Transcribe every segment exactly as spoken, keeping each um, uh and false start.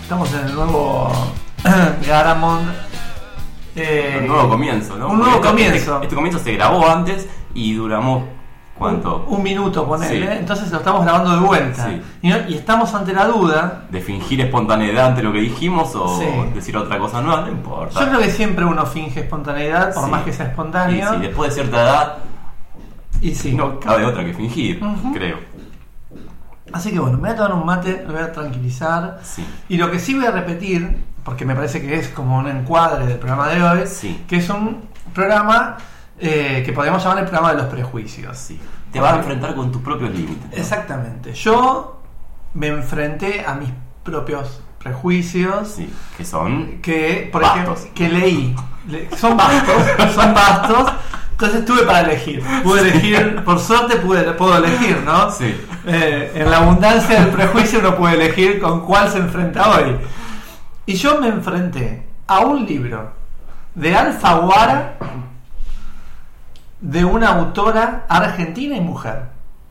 Estamos en el nuevo Garamond. Eh, un nuevo comienzo, ¿no? Un nuevo este, comienzo. Este, este comienzo se grabó antes y duramos, ¿cuánto? Un, un minuto, ponele. Sí. Entonces lo estamos grabando de vuelta. Sí. Y, no, y estamos ante la duda. De fingir espontaneidad ante lo que dijimos o Sí. decir otra cosa nueva, no importa. Yo creo que siempre uno finge espontaneidad, por Sí. más que sea espontáneo. Y sí, después de cierta edad, Y sí. no cabe otra que fingir, Uh-huh. creo. Así que bueno, me voy a tomar un mate, me voy a tranquilizar. Sí. Y lo que sí voy a repetir, porque me parece que es como un encuadre del programa de hoy, Sí. que es un programa eh, que podríamos llamar el programa de los prejuicios. Sí. Te vas a enfrentar con tus propios límites, ¿no? Exactamente. Yo me enfrenté a mis propios prejuicios. Sí, que son Que, por Bastos. ejemplo, que leí. Le- son bastos, son bastos. Entonces tuve para elegir. Pude elegir, por suerte pude, puedo elegir, ¿no? Sí. Eh, en la abundancia del prejuicio uno puede elegir con cuál se enfrenta hoy. Y yo me enfrenté a un libro de Alfaguara de una autora argentina y mujer.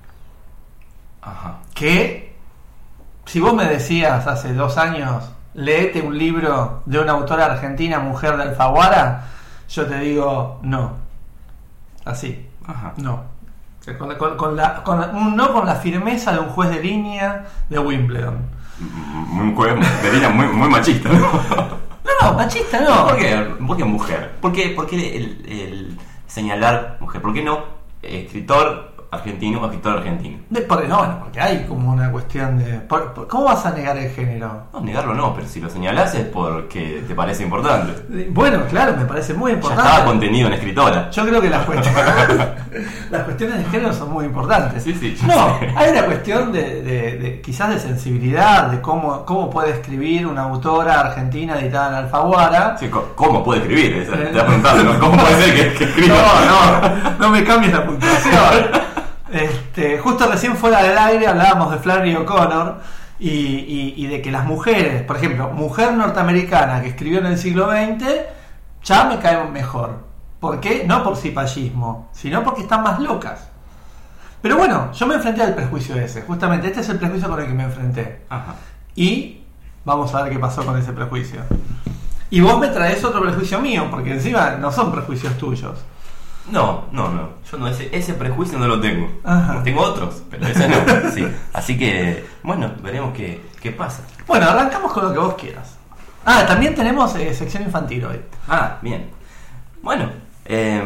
Ajá. Que si vos me decías hace dos años, léete un libro de una autora argentina, mujer de Alfaguara, yo te digo no. Así, Ajá. no. Con, con, con la, con la- un no con la firmeza de un juez de línea de Wimbledon. Muy, muy, muy, muy machista, ¿no? No, no, machista no. ¿Por qué? ¿Por qué mujer? ¿Por qué, por qué el, el señalar mujer? ¿Por qué no escritor argentino o escritor argentino? De, porque, no, bueno, porque hay como una cuestión de... por- por- ¿Cómo vas a negar el género? No, negarlo no, pero si lo señalás es porque te parece importante. Eh, Bueno, claro, me parece muy Ya importante. estaba contenido en escritora. Yo creo que las cuestiones, las cuestiones de género son muy importantes. Sí, sí, yo No, sé. hay una cuestión de, de- de- quizás de sensibilidad, de cómo, cómo puede escribir una autora argentina editada en Alfaguara. Sí, co- ¿cómo puede escribir? Esa- Te vas preguntando, ¿no? ¿Cómo puede ser que, que escriba? No, no, no me cambies la puntuación. Este, justo recién fuera del aire hablábamos de Flannery O'Connor y, y, y de que las mujeres, por ejemplo, mujer norteamericana que escribió en el siglo veinte, ya me caen mejor. ¿Por qué? No por cipallismo, sino porque están más locas. Pero bueno, yo me enfrenté al prejuicio ese, justamente este es el prejuicio con el que me enfrenté. Ajá. Y vamos a ver qué pasó con ese prejuicio. Y vos me traes otro prejuicio mío, porque encima no son prejuicios tuyos. No, no, no. Yo no, ese, ese prejuicio no lo tengo. Ajá. Tengo otros, pero ese no. Sí. Así que, bueno, veremos qué, qué pasa. Bueno, arrancamos con lo que vos quieras. Ah, también tenemos eh, sección infantil hoy. Ah, bien. Bueno, eh,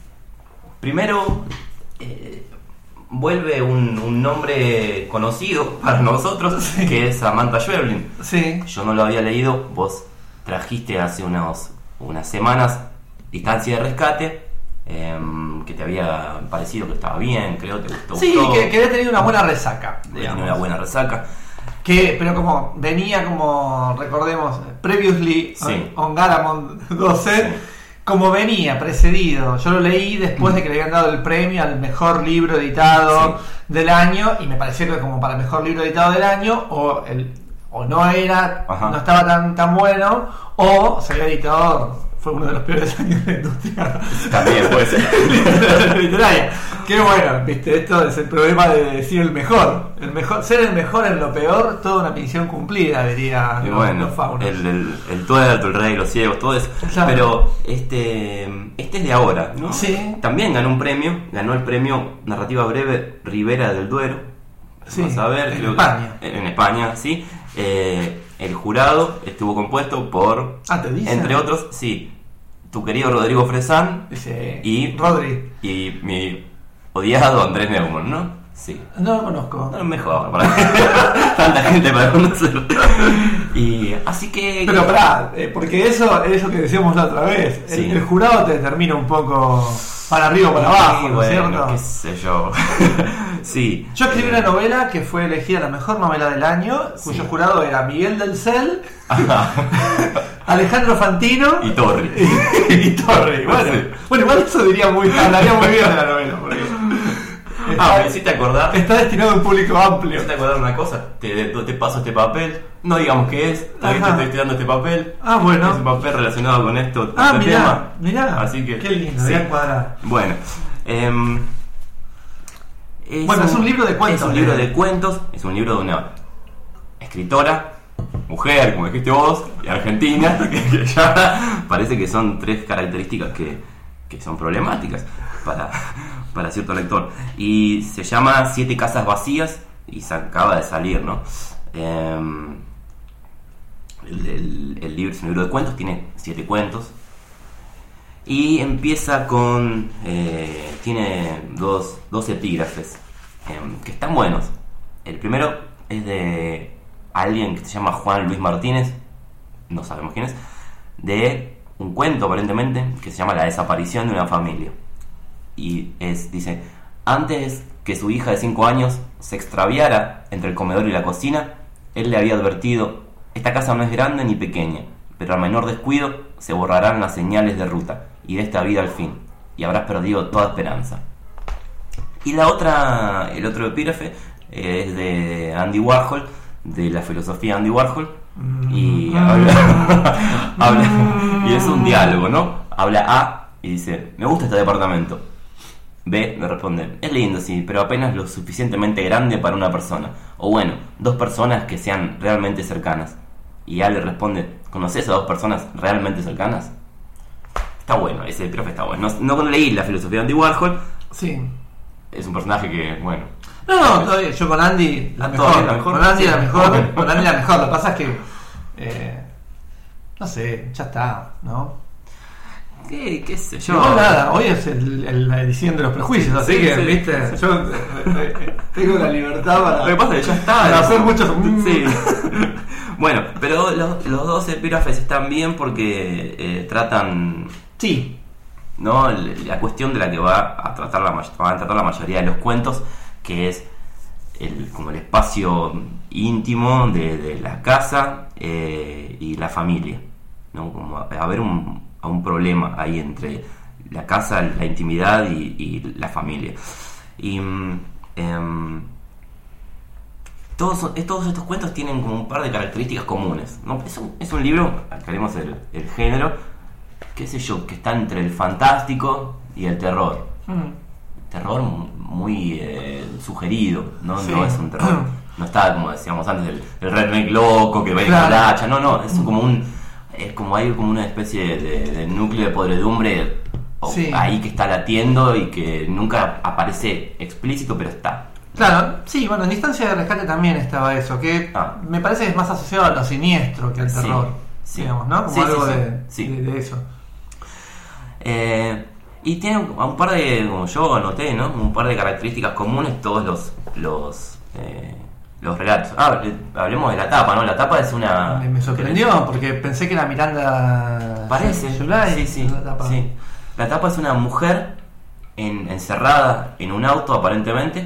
primero eh, vuelve un, un nombre conocido para nosotros, Sí. que es Samantha Schweblin. Sí. Yo no lo había leído, vos trajiste hace unos, unas semanas Distancia de Rescate, eh, que te había parecido que estaba bien, creo, te gustó. Sí, gustó, que, que había tenido una buena resaca. tenía digamos. una buena resaca. Que, pero como venía como, recordemos, previously Sí. on, on Garamond doce, Sí. como venía precedido. Yo lo leí después de que le habían dado el premio al mejor libro editado del año y me pareció que como para mejor libro editado del año o el o no era, Ajá. no estaba tan tan bueno o se había editado, fue uno de los peores años de la industria También puede ser. literaria. Qué bueno, viste, esto es el problema de decir el mejor. El mejor, ser el mejor en lo peor, toda una misión cumplida, diría Y los, bueno, los faunos. el, el, el tuerto, el rey, los ciegos, todo eso. Claro. Pero este este es de ahora, ¿no? Sí. También ganó un premio, ganó el premio Narrativa Breve Ribera del Duero. Sí, Vamos a ver, en creo que- España. en, en España, sí. Eh, el jurado estuvo compuesto por, Ah, ¿te dicen? entre otros, sí, tu querido Rodrigo Fresán Dice, y Rodri. y mi odiado Andrés Neumann, ¿no? Sí. No lo conozco. No, mejor, para tanta gente para conocerlo. Y así que. Pero pará, eh, porque eso eso que decíamos la otra vez. El, Sí. el jurado te determina un poco para arriba o para abajo, Sí, ¿no es bueno, cierto? qué sé yo. Sí. Yo escribí Eh, una novela que fue elegida la mejor novela del año, cuyo Sí. jurado era Miguel del Cel, Alejandro Fantino Y Torri. y, y Torri. Bueno, Sí. bueno, igual eso diría muy, hablaría muy bien de la novela, porque Ah, me está, hiciste acordar. está destinado a un público Me amplio. hiciste acordar una cosa. Te, te paso este papel. No digamos qué es. Todavía te Ajá. estoy dando este papel. Ah, bueno. Es un papel relacionado con esto. Ah, este mirá, tema. mirá. Así que. Qué lindo, sí. voy a encuadrar. Bueno. em, Bueno, es un libro de cuentos, Es un ¿eh? libro de cuentos. Es un libro de una escritora mujer, como dijiste vos, y argentina, que, que ya parece que son tres características que, que son problemáticas para, para cierto lector. Y se llama Siete casas vacías y se acaba de salir, ¿no? Eh, el, el, el libro es un libro de cuentos, tiene siete cuentos. Y empieza con... Eh, tiene dos, dos epígrafes eh, que están buenos. El primero es de alguien que se llama Juan Luis Martínez, no sabemos quién es, de un cuento aparentemente que se llama La desaparición de una familia. Y es, dice, antes que su hija de cinco años se extraviara entre el comedor y la cocina, él le había advertido: esta casa no es grande ni pequeña, pero al menor descuido se borrarán las señales de ruta y de esta vida al fin, y habrás perdido toda esperanza. Y la otra, el otro epígrafe es de Andy Warhol, de la filosofía Andy Warhol, y habla, habla y es un diálogo, ¿no? Habla A y dice: me gusta este departamento. B le responde: es lindo, sí, pero apenas lo suficientemente grande para una persona, o bueno, dos personas que sean realmente cercanas. Y A le responde: ¿conoces a dos personas realmente cercanas? Está bueno, ese profe está bueno. No, no leí la filosofía de Andy Warhol. Sí. Es un personaje que, bueno. No, no, todavía, yo con Andy la mejor. la mejor. Con Andy Sí. la mejor. Con Andy la mejor. Lo que pasa es que. Eh, no sé, ya está, ¿no? ¿Qué, qué sé yo? No, nada, hoy es el, el- la edición de los prejuicios, así Sí, que, sí, viste, sí. yo eh, eh, tengo la libertad para. Lo que pasa es que ya está. Para hacer muchos. Sí. Bueno, pero los, los dos epígrafes están bien porque eh, tratan, Sí, ¿no?, la cuestión de la que va a tratar la, may- van a tratar la mayoría de los cuentos, que es el, como el espacio íntimo de, de la casa eh, y la familia, ¿no? Como a- haber un, a un problema ahí entre la casa, la intimidad y, y la familia. Y mm, em, todos, son- todos estos cuentos tienen como un par de características comunes, ¿no? Es un, es un libro, aclaremos el, el género, qué sé yo, que está entre el fantástico y el terror. mm, Terror muy eh, sugerido, ¿no? Sí. No es un terror. No está, como decíamos antes, el, el redneck loco que va Claro. con la hacha. No, no, es como un. Es como hay como una especie de, de núcleo de podredumbre o- Sí. ahí que está latiendo y que nunca aparece explícito, pero está. claro, sí, bueno, en Distancia de Rescate también estaba eso, que Ah. me parece que es más asociado a lo siniestro que al Sí, terror, sí. digamos, ¿no? Como Sí, sí, algo sí, de, sí. de- de eso. Eh, y tiene un, un par de, como yo anoté, ¿no? Un par de características comunes todos los los, eh, los relatos. Ah, eh, hablemos de la tapa, ¿no? La tapa es una... Me, me sorprendió porque pensé que era Miranda Parece, July, sí, sí, la tapa. sí. La tapa es una mujer en- encerrada en un auto, aparentemente.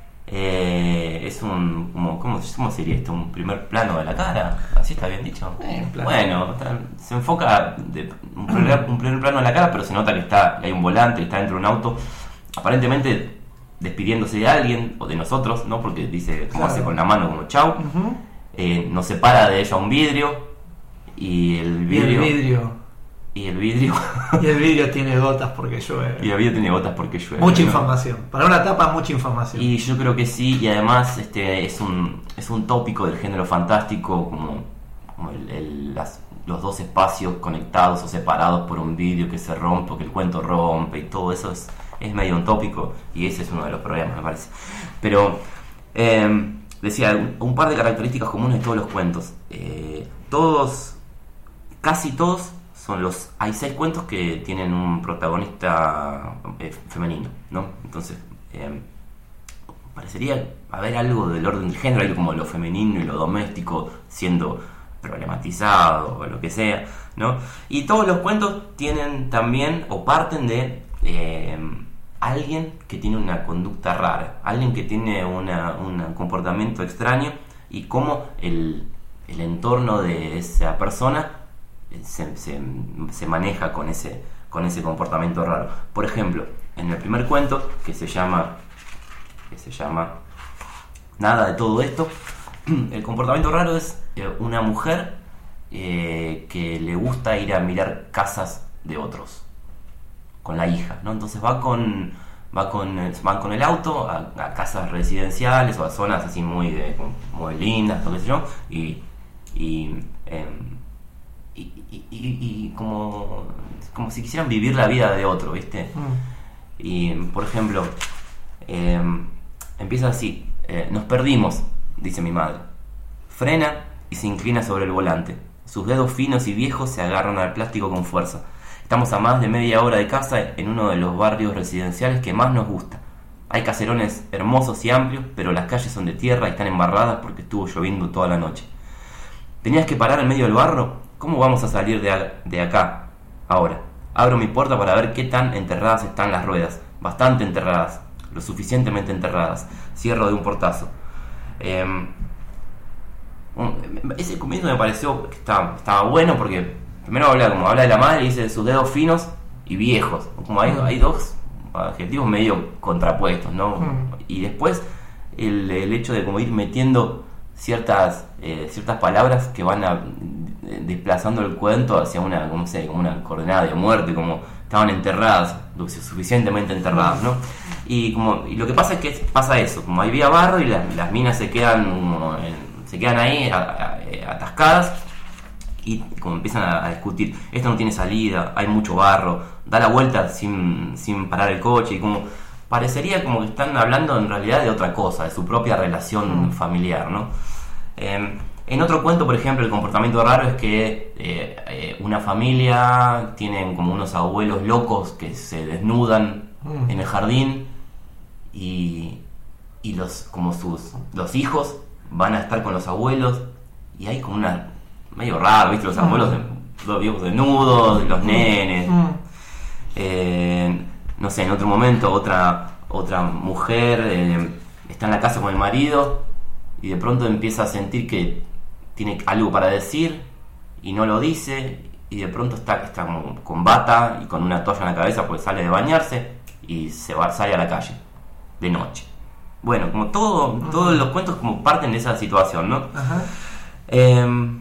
Eh, es un, como, ¿cómo, ¿cómo sería esto? ¿Un primer plano de la cara? ¿Así está bien dicho? Eh, en plan- Bueno, está- se enfoca de, un, primer, un primer plano de la cara, pero se nota que está que hay un volante, está dentro de un auto, aparentemente despidiéndose de alguien o de nosotros, ¿no? Porque dice, como Claro. hace con la mano, como chau. Ujú. Eh, nos separa de ella un vidrio y el Y el vidrio vidrio. y el vidrio Y el vidrio tiene gotas porque llueve. y el vidrio tiene gotas porque llueve. Mucha ¿no? información. Para una tapa, mucha información. Y yo creo que sí, y además este es un es un tópico del género fantástico, como, como el, el- las- los dos espacios conectados o separados por un vidrio que se rompe, o que el cuento rompe, y todo eso es, es medio un tópico, y ese es uno de los problemas, me parece. Pero eh, decía, un, un par de características comunes de todos los cuentos. Eh, todos, casi todos, son los. Hay seis cuentos que tienen un protagonista eh, femenino, ¿no? Entonces, eh, parecería haber algo del orden del género, algo como lo femenino y lo doméstico siendo problematizado o lo que sea, ¿no? Y todos los cuentos tienen también o parten de eh, alguien que tiene una conducta rara, alguien que tiene una, un comportamiento extraño y cómo el, el entorno de esa persona se, se, se maneja con ese, con ese comportamiento raro. Por ejemplo, en el primer cuento, que se llama que se llama Nada de todo esto, el comportamiento raro es eh, una mujer eh, que le gusta ir a mirar casas de otros con la hija, ¿no? Entonces va con va con van con el auto a, a casas residenciales o a zonas así muy de, muy lindas, lo que sé yo, y y, eh, y, y, y, y como, como si quisieran vivir la vida de otro, ¿viste? Mm. Y, por ejemplo, eh, empieza así, eh, nos perdimos, dice mi madre. Frena y se inclina sobre el volante. Sus dedos finos y viejos se agarran al plástico con fuerza. Estamos a más de media hora de casa en uno de los barrios residenciales que más nos gusta. Hay caserones hermosos y amplios, pero las calles son de tierra y están embarradas porque estuvo lloviendo toda la noche. ¿Tenías que parar en medio del barro? ¿Cómo vamos a salir de, a- de acá ahora? Abro mi puerta para ver qué tan enterradas están las ruedas. Bastante enterradas, lo suficientemente enterradas. Cierro de un portazo. Eh, ese comienzo me pareció que estaba, estaba bueno porque primero habla, como habla de la madre y dice sus dedos finos y viejos. Como hay, hay dos adjetivos medio contrapuestos, ¿no? Mm. Y después el, el hecho de como ir metiendo ciertas eh, ciertas palabras que van a, eh, desplazando el cuento hacia una, no sé, como una coordenada de muerte, como estaban enterradas, lo suficientemente enterradas, ¿no? Y como y lo que pasa es que pasa eso, como había barro y las, las minas se quedan como en, se quedan ahí a, a, atascadas y como empiezan a, a discutir, esto no tiene salida, hay mucho barro, da la vuelta sin, sin parar el coche, y como parecería como que están hablando en realidad de otra cosa, de su propia relación mm. familiar, ¿no? Eh, en otro cuento, por ejemplo, el comportamiento raro es que eh, eh, una familia tienen como unos abuelos locos que se desnudan mm. en el jardín y, y los como sus los hijos van a estar con los abuelos y hay como una medio raro, ¿viste? Los abuelos, mm. los viejos desnudos, los nenes. Mm. Eh, no sé, en otro momento otra otra mujer eh, está en la casa con el marido y de pronto empieza a sentir que tiene algo para decir y no lo dice y de pronto está, está como con bata y con una toalla en la cabeza porque sale de bañarse y se va, sale a la calle de noche. Bueno, como todo, uh-huh. todos los cuentos como parten de esa situación, ¿no? Uh-huh. Eh,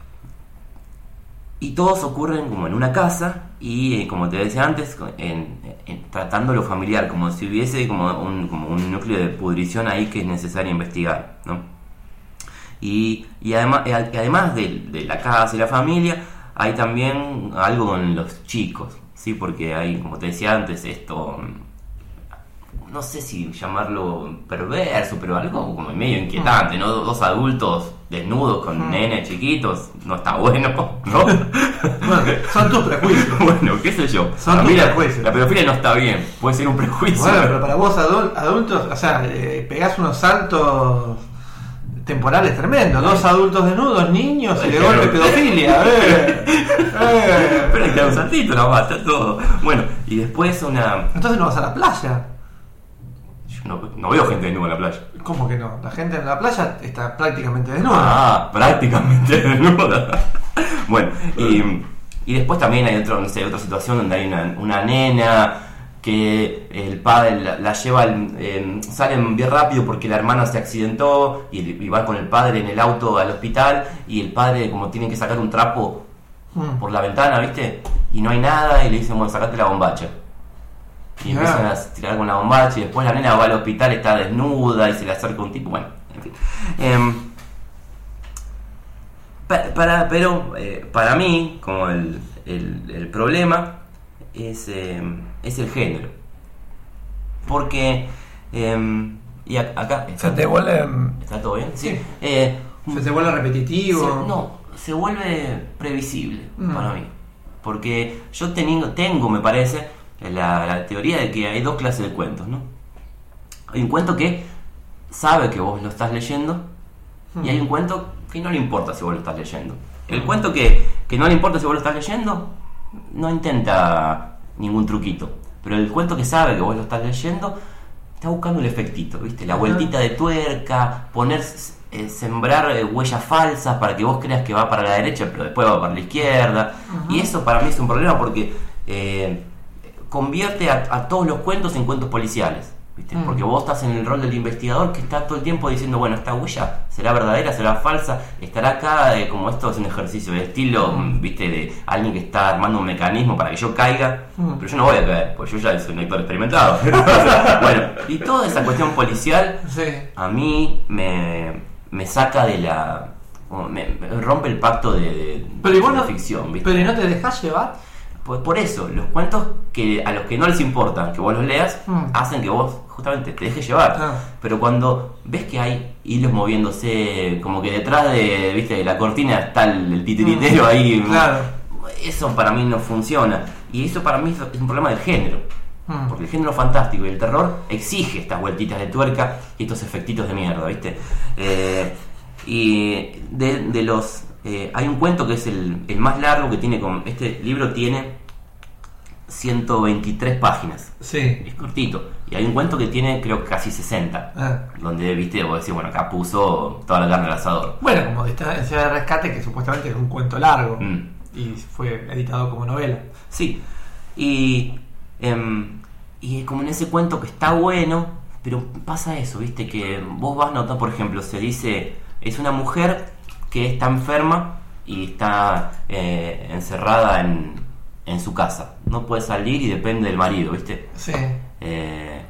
y todos ocurren como en una casa y, eh, como te decía antes, en, en, tratando lo familiar, como si hubiese como un, como un núcleo de pudrición ahí que es necesario investigar, ¿no? Y, y además, y además de, de la casa y la familia, hay también algo con los chicos, ¿sí? Porque hay, como te decía antes, esto, no sé si llamarlo perverso, pero algo como medio inquietante, ¿no? Dos adultos desnudos con mm. nenes chiquitos, no está bueno, ¿no? Bueno, son tus prejuicios. Bueno, qué sé yo. Son tus mira, prejuicios. La pedofilia no está bien, puede ser un prejuicio. Bueno, pero para vos adul- adultos, o sea, eh, pegás unos saltos temporales tremendos. Dos adultos desnudos, niños y de golpe pedofilia. Eh, eh. Pero hay que dar un saltito nada más, está todo. Bueno, y después una... Entonces no vas a la playa. No, no veo gente desnuda en la playa. ¿Cómo que no? La gente en la playa está prácticamente desnuda. Ah, prácticamente desnuda. Bueno, y, y después también hay otro, no sé, otra situación donde hay una, una nena que el padre la, la lleva, eh, salen bien rápido porque la hermana se accidentó y, y va con el padre en el auto al hospital y el padre como tiene que sacar un trapo hmm. por la ventana, ¿viste? Y no hay nada y le dicen, bueno, sacate la bombacha. Y yeah. empiezan a tirar con la bombacha y después la nena va al hospital, está desnuda y se le acerca un tipo, bueno, en fin. Eh, pa, para, pero eh, para mí, como el, el, el problema es, eh, es el género. Porque, eh, y a, acá... ¿Se está, te vuelve...? ¿Está todo bien? Sí. sí. Eh, ¿Se te vuelve repetitivo? Se, no, se vuelve previsible mm. para mí. Porque yo teniendo, tengo, me parece... La, la teoría de que hay dos clases de cuentos, ¿no? Hay un cuento que sabe que vos lo estás leyendo hmm. y hay un cuento que no le importa si vos lo estás leyendo. El hmm. cuento que, que no le importa si vos lo estás leyendo no intenta ningún truquito, pero el cuento que sabe que vos lo estás leyendo está buscando el efectito, ¿viste? La vueltita de tuerca, poner, eh, sembrar eh, huellas falsas para que vos creas que va para la derecha pero después va para la izquierda. Uh-huh. Y eso para mí es un problema porque... Eh, convierte a, a todos los cuentos en cuentos policiales, ¿viste? Mm. Porque vos estás en el rol del investigador que está todo el tiempo diciendo, bueno, esta huella será verdadera, será falsa, estará acá, eh, como esto es un ejercicio de estilo, mm. ¿viste? De alguien que está armando un mecanismo para que yo caiga, mm. pero yo no voy a caer, porque yo ya soy un lector experimentado. Bueno, y toda esa cuestión policial sí. a mí me, me saca de la como me, me rompe el pacto de, de, pero igual de no, ficción, ¿viste? Pero ¿y no te dejas llevar? Pues por eso, los cuentos que a los que no les importa que vos los leas, mm. hacen que vos justamente te dejes llevar. Ah. Pero cuando ves que hay hilos moviéndose, como que detrás de, viste, de la cortina está el, el titiritero mm. ahí, claro. Eso para mí no funciona. Y eso para mí es un problema del género. Mm. Porque el género fantástico y el terror exige estas vueltitas de tuerca y estos efectitos de mierda, ¿viste? Eh, y de, de los... Eh, hay un cuento que es el, el más largo que tiene... Con, este libro tiene ciento veintitrés páginas. Sí. Es cortito. Y hay un cuento que tiene, creo, casi sesenta. Ah. Donde, viste, vos decís, bueno, acá puso toda la carne al asador. Bueno, como Distancia de Rescate, que supuestamente es un cuento largo. Mm. Y fue editado como novela. Sí. Y... Eh, y como en ese cuento que está bueno, pero pasa eso, viste, que vos vas notando, por ejemplo, se dice, es una mujer que está enferma y está eh, encerrada en, en su casa, no puede salir y depende del marido, viste. Sí. Eh,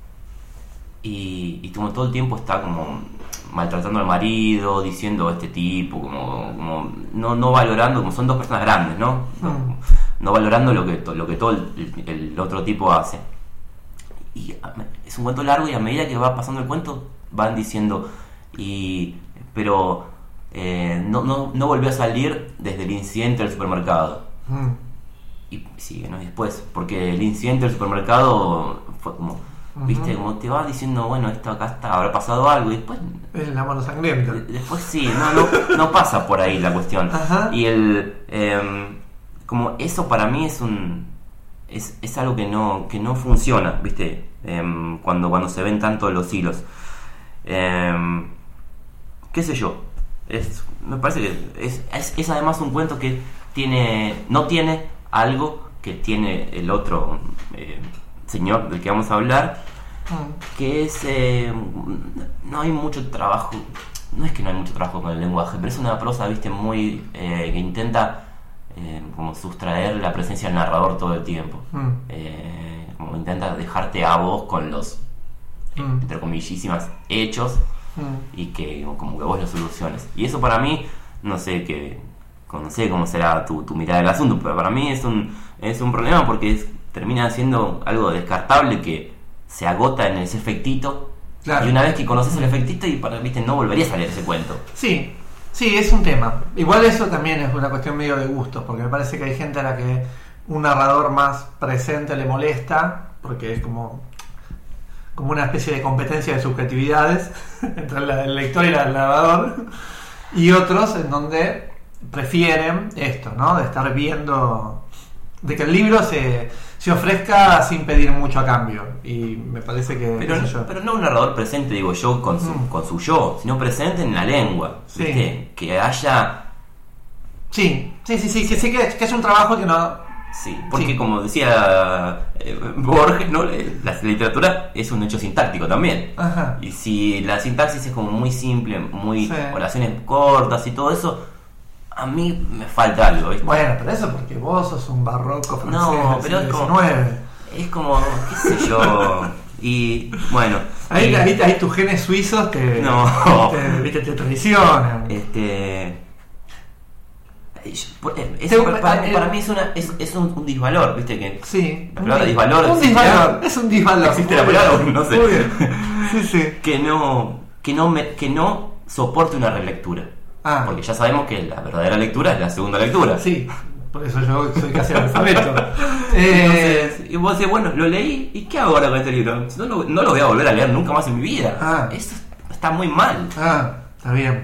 y, y como todo el tiempo está como maltratando al marido, diciendo este tipo, como, como no, no valorando, como son dos personas grandes, ¿no? Mm. No, no valorando lo que, lo que todo el, el otro tipo hace. Y es un cuento largo y a medida que va pasando el cuento van diciendo y pero eh, no, no, no volvió a salir desde el incidente del supermercado. Mm. Y sigue, ¿no? Y después, porque el incidente del supermercado fue como, uh-huh. viste, como te va diciendo, bueno, esto acá está, habrá pasado algo y después... Es la mano sangrienta. Después sí, no, no, no pasa por ahí la cuestión. Ajá. Y el... Eh, como eso para mí es un... Es, es algo que no que no funciona, ¿viste? Eh, cuando, cuando se ven tanto los hilos. Eh, ¿Qué sé yo? Es, me parece que es, es, es además un cuento que tiene no tiene algo que tiene el otro eh, señor del que vamos a hablar, mm. que es... Eh, no hay mucho trabajo... No es que no hay mucho trabajo con el lenguaje, pero es una prosa, ¿viste? Muy... Eh, que intenta... Eh, como sustraer la presencia del narrador todo el tiempo. Mm. Eh, como intenta dejarte a vos con los mm. entre comillísimas hechos mm. y que como que vos los soluciones. Y eso para mí, no sé que no sé cómo será tu, tu mirada del asunto, pero para mí es un es un problema porque es, termina siendo algo descartable que se agota en ese efectito. Claro. Y una vez que conoces mm. el efectito y para, viste, no volvería a salir ese cuento. Sí. Sí, es un tema. Igual eso también es una cuestión medio de gustos, porque me parece que hay gente a la que un narrador más presente le molesta, porque es como, como una especie de competencia de subjetividades entre el lector y el narrador, y otros en donde prefieren esto, ¿no? De estar viendo, de que el libro se, se ofrezca sin pedir mucho a cambio. Y me parece que... Pero, no, yo. pero no un narrador presente, digo yo, con su, mm. con su yo, sino presente en la lengua. Sí. ¿Viste? Que haya... Sí, sí, sí, sí, que sí, que, que es un trabajo que no... Sí, porque sí. Como decía eh, Borges, ¿no? La literatura es un hecho sintáctico también. Ajá. Y si la sintaxis es como muy simple, muy sí. oraciones cortas y todo eso... A mí me falta algo, ¿viste? Bueno, pero eso porque vos sos un barroco francés. No, pero es como, es como, qué sé yo. Y bueno. Ahí, y, ahí, ahí tus genes suizos te, no. te, viste, te traicionan. Este. Eso para, para, para mí es, una, es, es un, un disvalor, ¿viste? Que sí. La palabra disvalor. Un disvalor, es un disvalor. Existe la palabra, no sé. Muy bien. Sí, sí. Que no, que no, me, que no soporte una relectura. Ah. Porque ya sabemos que la verdadera lectura es la segunda lectura. Sí, por eso yo soy casi analfabeto. eh, Entonces, y vos decís, bueno, lo leí, ¿y qué hago ahora con este libro? No lo, no lo voy a volver a leer nunca más en mi vida. Ah. Eso está muy mal. Ah, está bien.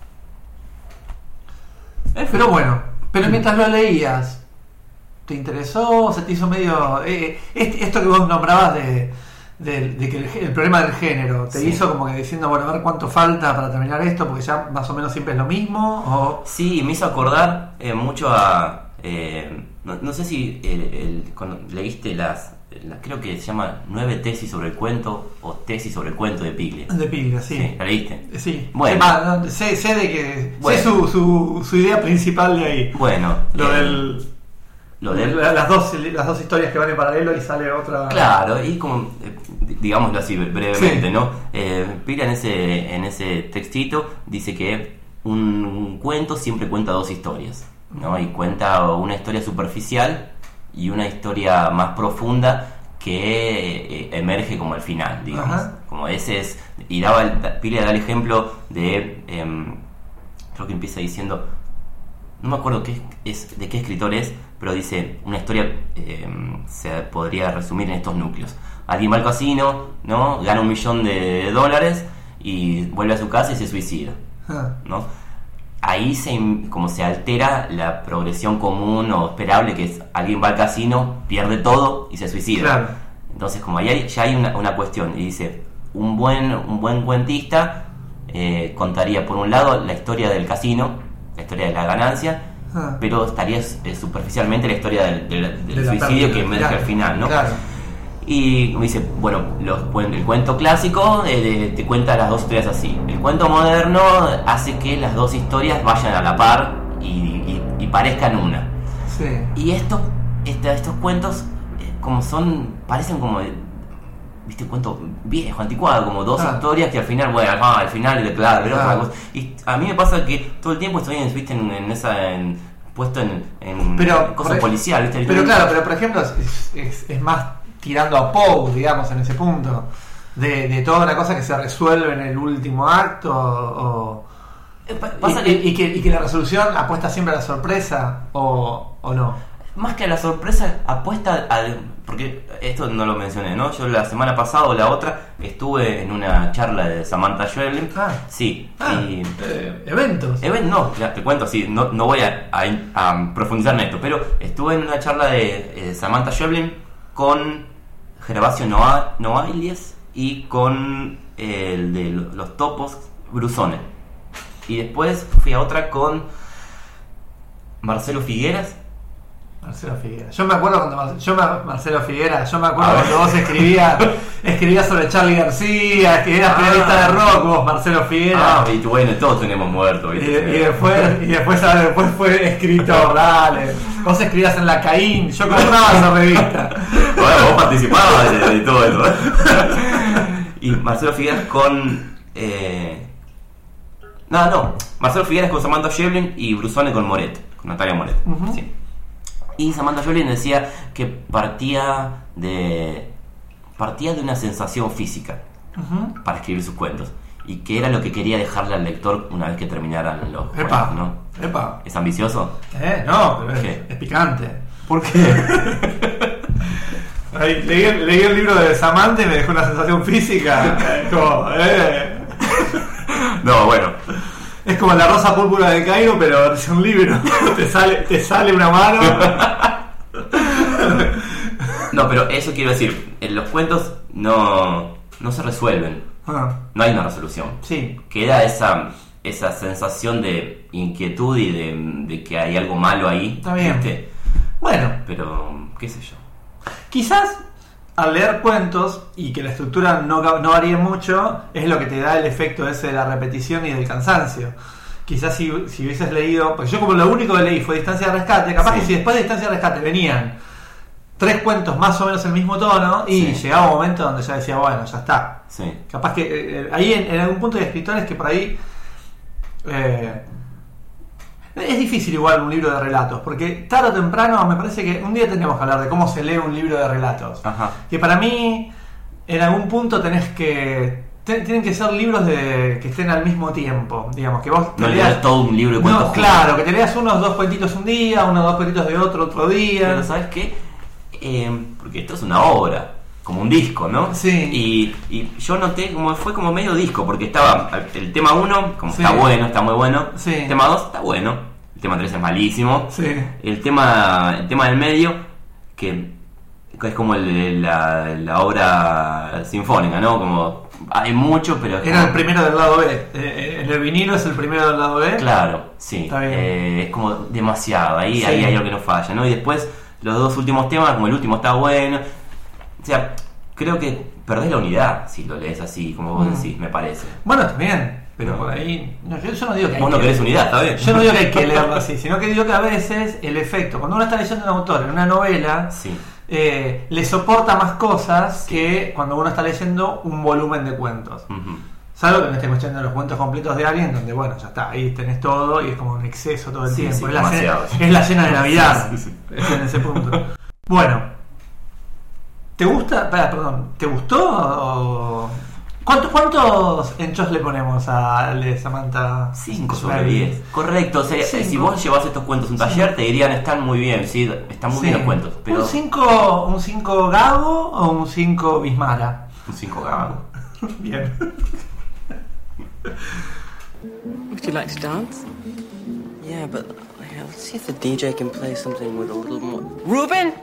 Pero bueno, pero mientras lo leías, ¿te interesó? ¿Se te hizo medio... Eh, esto que vos nombrabas de... De, de que el, el problema del género te sí. hizo como que diciendo, bueno, a ver cuánto falta para terminar esto, porque ya más o menos siempre es lo mismo, o... Sí, me hizo acordar eh, mucho a eh, no, no sé si el, el, cuando leíste las, las creo que se llama nueve tesis sobre el cuento o tesis sobre el cuento de Piglia. De Piglia, sí. sí ¿La leíste? Sí. Bueno, sí, no, sé, sé de que bueno. sé su, su, su idea principal de ahí. Bueno, lo eh, del Lo de las dos las dos historias que van en paralelo y sale otra. Claro, y como eh, digámoslo así brevemente, sí. ¿no? Eh, Piglia en ese en ese textito dice que un, un cuento siempre cuenta dos historias, ¿no? Y cuenta una historia superficial y una historia más profunda que eh, emerge como al final, digamos. Ajá. Como ese es, y daba el, Pili da el ejemplo de, eh, creo que empieza diciendo, no me acuerdo qué es, de qué escritor es, pero dice, una historia eh, se podría resumir en estos núcleos. Alguien va al casino, ¿no? Gana un millón de dólares y vuelve a su casa y se suicida, ¿no? Ahí se, como se altera la progresión común o esperable, que es alguien va al casino, pierde todo y se suicida. Claro. Entonces, como ahí hay, ya hay una, una cuestión, y dice, un buen, un buen cuentista eh, contaría por un lado la historia del casino, la historia de la ganancia, ah. pero estaría eh, superficialmente la historia del, del, del de suicidio que emerge claro, al final, ¿no? Claro. Y me dice, bueno, los, el cuento clásico eh, de, te cuenta las dos historias así. El cuento moderno hace que las dos historias vayan a la par y, y, y parezcan una. Sí. Y esto, este, estos cuentos, eh, como son, parecen como, viste, un cuento viejo, anticuado, como dos ah. historias que al final, bueno, ah, al final, claro, pero otra cosa. Y a mí me pasa que todo el tiempo estoy en, viste, en, en esa... En, puesto en, en pero, cosas policiales, ¿viste? Pero claro, pero por ejemplo, es, es, es más tirando a Poe, digamos, en ese punto, de, de toda una cosa que se resuelve en el último acto, o, Pasa y, que, y, que, y que la resolución apuesta siempre a la sorpresa, o, o no. Más que a la sorpresa, apuesta al... Porque esto no lo mencioné, ¿no? Yo la semana pasada o la otra estuve en una charla de Samantha Schweblin. Ah. Sí. Ah, y, eh, eventos. Event, no, ya te cuento así, no, no voy a, a, a profundizar en esto, pero estuve en una charla de eh, Samantha Schweblin con Gervasio Noa, Noailles y con eh, el de los topos, Brusone. Y después fui a otra con Marcelo Figueras. Marcelo Figueras. Yo me acuerdo cuando Mar- yo me, Marcelo Figueras, yo me acuerdo cuando vos escribías escribías sobre Charly García, que eras ah. periodista de rock, vos, Marcelo Figueras. Ah, y bueno, todos tenemos muertos. Y, y después, y después, ¿sabes? Después fue escritor, dale. Vos escribías en la Caín, yo compraba esa revista. Bueno, vos participabas de, de todo eso. Y Marcelo Figueras con eh... no, no, Marcelo Figueras con Samantha Schweblin y Brusone con Moret, con Natalia Moret. Uh-huh. Sí. Y Samantha Schweblin decía que partía de partía de una sensación física uh-huh. para escribir sus cuentos, y que era lo que quería dejarle al lector una vez que terminaran los Epa, cuentos, ¿no? Epa. ¿Es ambicioso? Eh, no, pero es, es picante. ¿Por qué? Ahí, leí, el, leí el libro de Samantha y me dejó una sensación física. Como, eh. No, bueno. Es como La Rosa Púrpura de Cairo, pero es un libro. te sale, te sale una mano. No, pero eso quiero decir, en los cuentos no, no se resuelven. Ah. No hay una resolución. Sí. Queda esa, esa sensación de inquietud y de, de que hay algo malo ahí. Está bien. ¿Viste? Bueno. Pero, qué sé yo. Quizás al leer cuentos y que la estructura no, no varíe mucho, es lo que te da el efecto ese de la repetición y del cansancio. Quizás si, si hubieses leído, pues yo como lo único que leí fue Distancia de Rescate, capaz sí. que si después de Distancia de Rescate venían tres cuentos más o menos el mismo tono, y sí. llegaba un momento donde ya decía, bueno, ya está. Sí. Capaz que eh, ahí en, en algún punto hay escritores que por ahí eh, es difícil igual un libro de relatos, porque tarde o temprano me parece que un día tendríamos que hablar de cómo se lee un libro de relatos. Ajá. Que para mí en algún punto tenés que te, tienen que ser libros de que estén al mismo tiempo, digamos, que vos te no leas leas todo un libro de cuentos. No, claro, que te leas unos dos cuentitos un día, unos dos cuentitos de otro otro día. Pero ¿sabes qué? Eh, porque esto es una obra, como un disco, ¿no? Sí. Y, y yo noté como fue como medio disco, porque estaba el tema uno, como sí. está bueno, está muy bueno. Sí. El tema dos está bueno. El tema tres es malísimo. Sí. El tema el tema del medio, que, que es como el, la, la obra sinfónica, ¿no? Como hay mucho, pero... Es Era como, el primero del lado B. Eh, en el vinilo es el primero del lado B. Claro, sí. Está bien. Eh, es como demasiado. Ahí, sí. ahí hay algo que no falla, ¿no? Y después los dos últimos temas, como el último está bueno. O sea, creo que perdés la unidad si lo lees así, como vos mm. decís, me parece. Bueno, también, pero no. por ahí... No, yo, yo no digo que hay vos no que, querés unidad, ¿está bien? Yo no digo que hay que leerlo así, sino que digo que a veces el efecto, cuando uno está leyendo un autor en una novela, sí. eh, le soporta más cosas sí. que cuando uno está leyendo un volumen de cuentos. Uh-huh. Salvo que me estés escuchando los cuentos completos de alguien, donde bueno, ya está, ahí tenés todo y es como un exceso todo el Sí, tiempo. sí, es, la cena, demasiado. es la cena de Navidad. Sí, sí, sí. Es en ese punto. Bueno, ¿te gusta? Espera, perdón, ¿te gustó? O... ¿Cuántos, ¿Cuántos enchos le ponemos a de Samantha? cinco sobre diez. Correcto, o sea, Cinco. si vos llevas estos cuentos a un taller, Sí. te dirían están muy bien, sí, están muy Sí. bien los cuentos. Pero ¿Un cinco un cinco Gago o un cinco Bismara? un cinco gago. Bien. Would you like to dance? Yeah, but uh, let's see if the D J can play something with a little more. Ruben?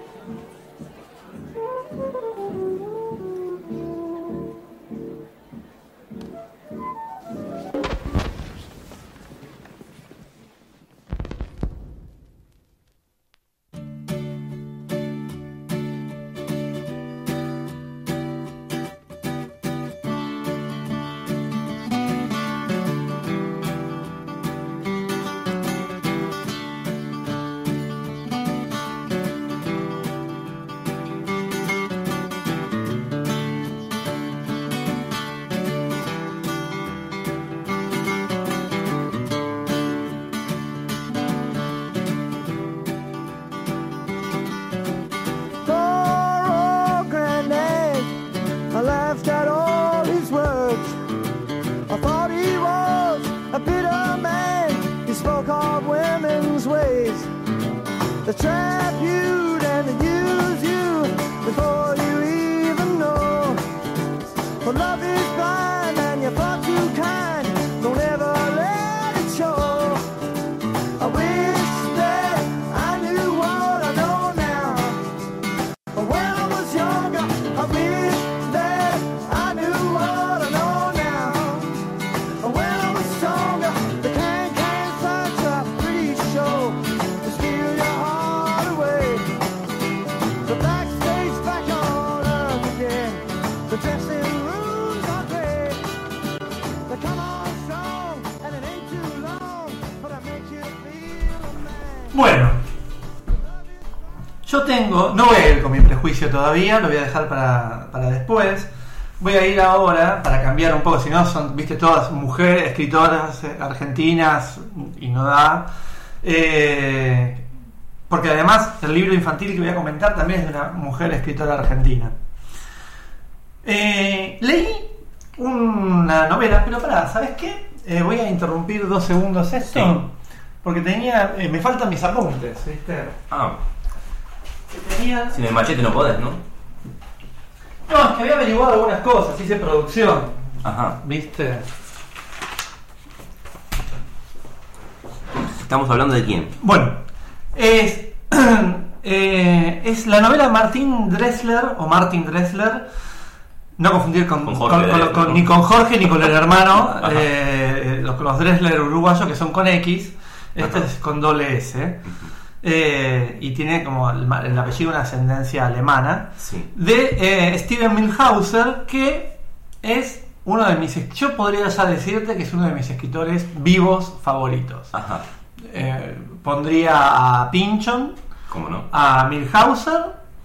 Poor old granddad, I laughed at all his words. I thought he was a bitter man. He spoke of women's ways. They trap you and they use you before you even know. For love is blind and you're far too kind. Don't ever let it show. I wish that I knew what I know now. When I was younger, I wish that I knew what I know now. When I was stronger, the can-can such a pretty show to steal your heart away. The backstage back on earth again. The dressing rooms are great. They come on strong and it ain't too long, but I make you feel a man. Bueno, yo tengo, no voy a ir con mi prejuicio todavía, lo voy a dejar para, para después. Voy a ir ahora para cambiar un poco, si no son, viste, todas mujeres, escritoras eh, argentinas y no da. Eh, porque además el libro infantil que voy a comentar también es de una mujer escritora argentina. Eh, leí una novela, pero pará, ¿sabes qué? Eh, voy a interrumpir dos segundos esto, Sí. porque tenía, eh, me faltan mis apuntes, ¿viste? Ah, Que tenía... sin el machete no podés, ¿no? No, es que había averiguado algunas cosas, hice producción, Ajá. ¿viste? ¿Estamos hablando de quién? Bueno, es, eh, es la novela Martín Dressler, o Martin Dressler, no confundir con, Con con- Jorge con- Dressler, con- ¿no? ni con Jorge ni con el hermano, Ajá. eh, los, los Dressler uruguayos que son con X, este Ajá. es con doble S, eh, y tiene como el, ma- el apellido una ascendencia alemana, Sí. de eh, Steven Milhauser, que es uno de mis, yo podría ya decirte que es uno de mis escritores vivos favoritos. Ajá. Eh, pondría a Pynchon, ¿Cómo no? a Milhauser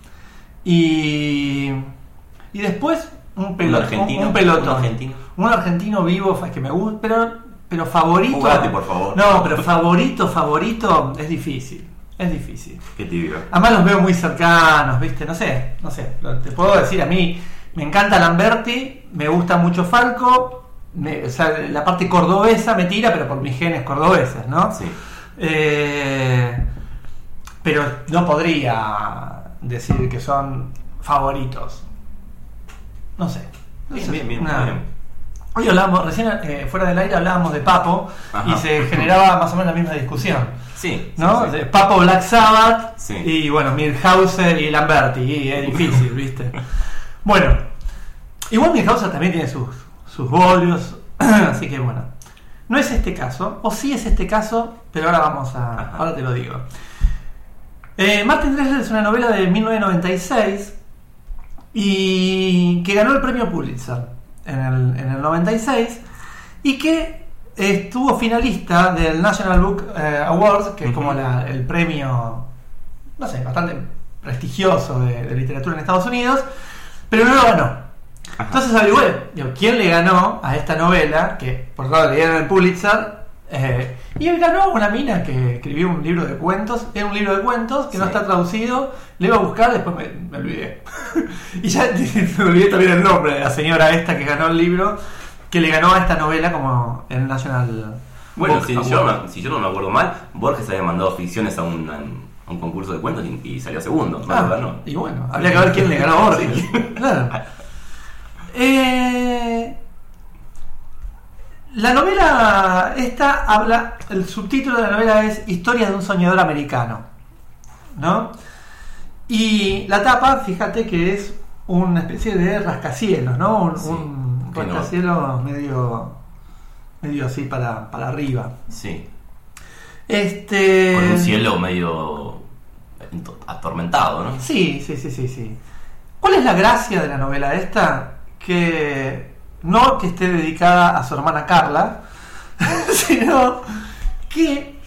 y y después un, pelo- ¿Un argentino? un, un pelotón, ¿Un argentino? un argentino vivo es que me gusta, pero pero favorito. Jugate, por favor. No, pero favorito, favorito es difícil, es difícil. Qué tibio. Además los veo muy cercanos, ¿viste? No sé, no sé. lo- Te puedo decir, a mí me encanta Lamberti, me gusta mucho Falco, me- o sea, la parte cordobesa me tira, pero por mis genes cordobeses, ¿no? Sí. Eh, pero no podría decir que son favoritos. No sé. No Bien, sé, bien, bien, nada. bien. Hoy hablamos, recién eh, fuera del aire hablábamos de Papo. Ajá. Y se generaba más o menos la misma discusión. Sí. ¿No? sí, sí. De Papo, Black Sabbath, Sí. y bueno, Milhauser y Lamberti, y es difícil, ¿viste? Bueno, igual Milhauser también tiene sus, sus bolios, así que bueno, no es este caso, o sí es este caso, pero ahora vamos a, Ajá. ahora te lo digo. Eh, Martin Dressler es una novela de mil novecientos noventa y seis y que ganó el premio Pulitzer en el, en el noventa y seis y que estuvo finalista del National Book eh, Awards, que es como Ujú. la- el premio, no sé, bastante prestigioso de, de literatura en Estados Unidos, pero no lo ganó. Entonces averigüé, digo, ¿quién le ganó a esta novela? Que por otro lado le dieron el Pulitzer. Eh, y él ganó una mina que escribió un libro de cuentos. Era un libro de cuentos que sí. no está traducido. Le iba a buscar, después me, me olvidé. Y ya me olvidé también el nombre de la señora esta que ganó el libro, que le ganó a esta novela como el National. Bueno, si yo, no, si yo no me acuerdo mal, Borges había mandado ficciones a un, a un concurso de cuentos y, y salió segundo. No ah, lo ganó. Y bueno, habría que ver quién le ganó a Borges. Sí. Claro. Eh, la novela esta habla, el subtítulo de la novela es Historia de un soñador americano, ¿no? Y la tapa, fíjate que es una especie de rascacielos, ¿no? Un, sí, un rascacielos no. medio, medio así para, para arriba. Sí. Este. Con un cielo medio atormentado, ¿no? Sí, sí, sí, sí, sí. ¿Cuál es la gracia de la novela esta? Que no que esté dedicada a su hermana Carla, sino que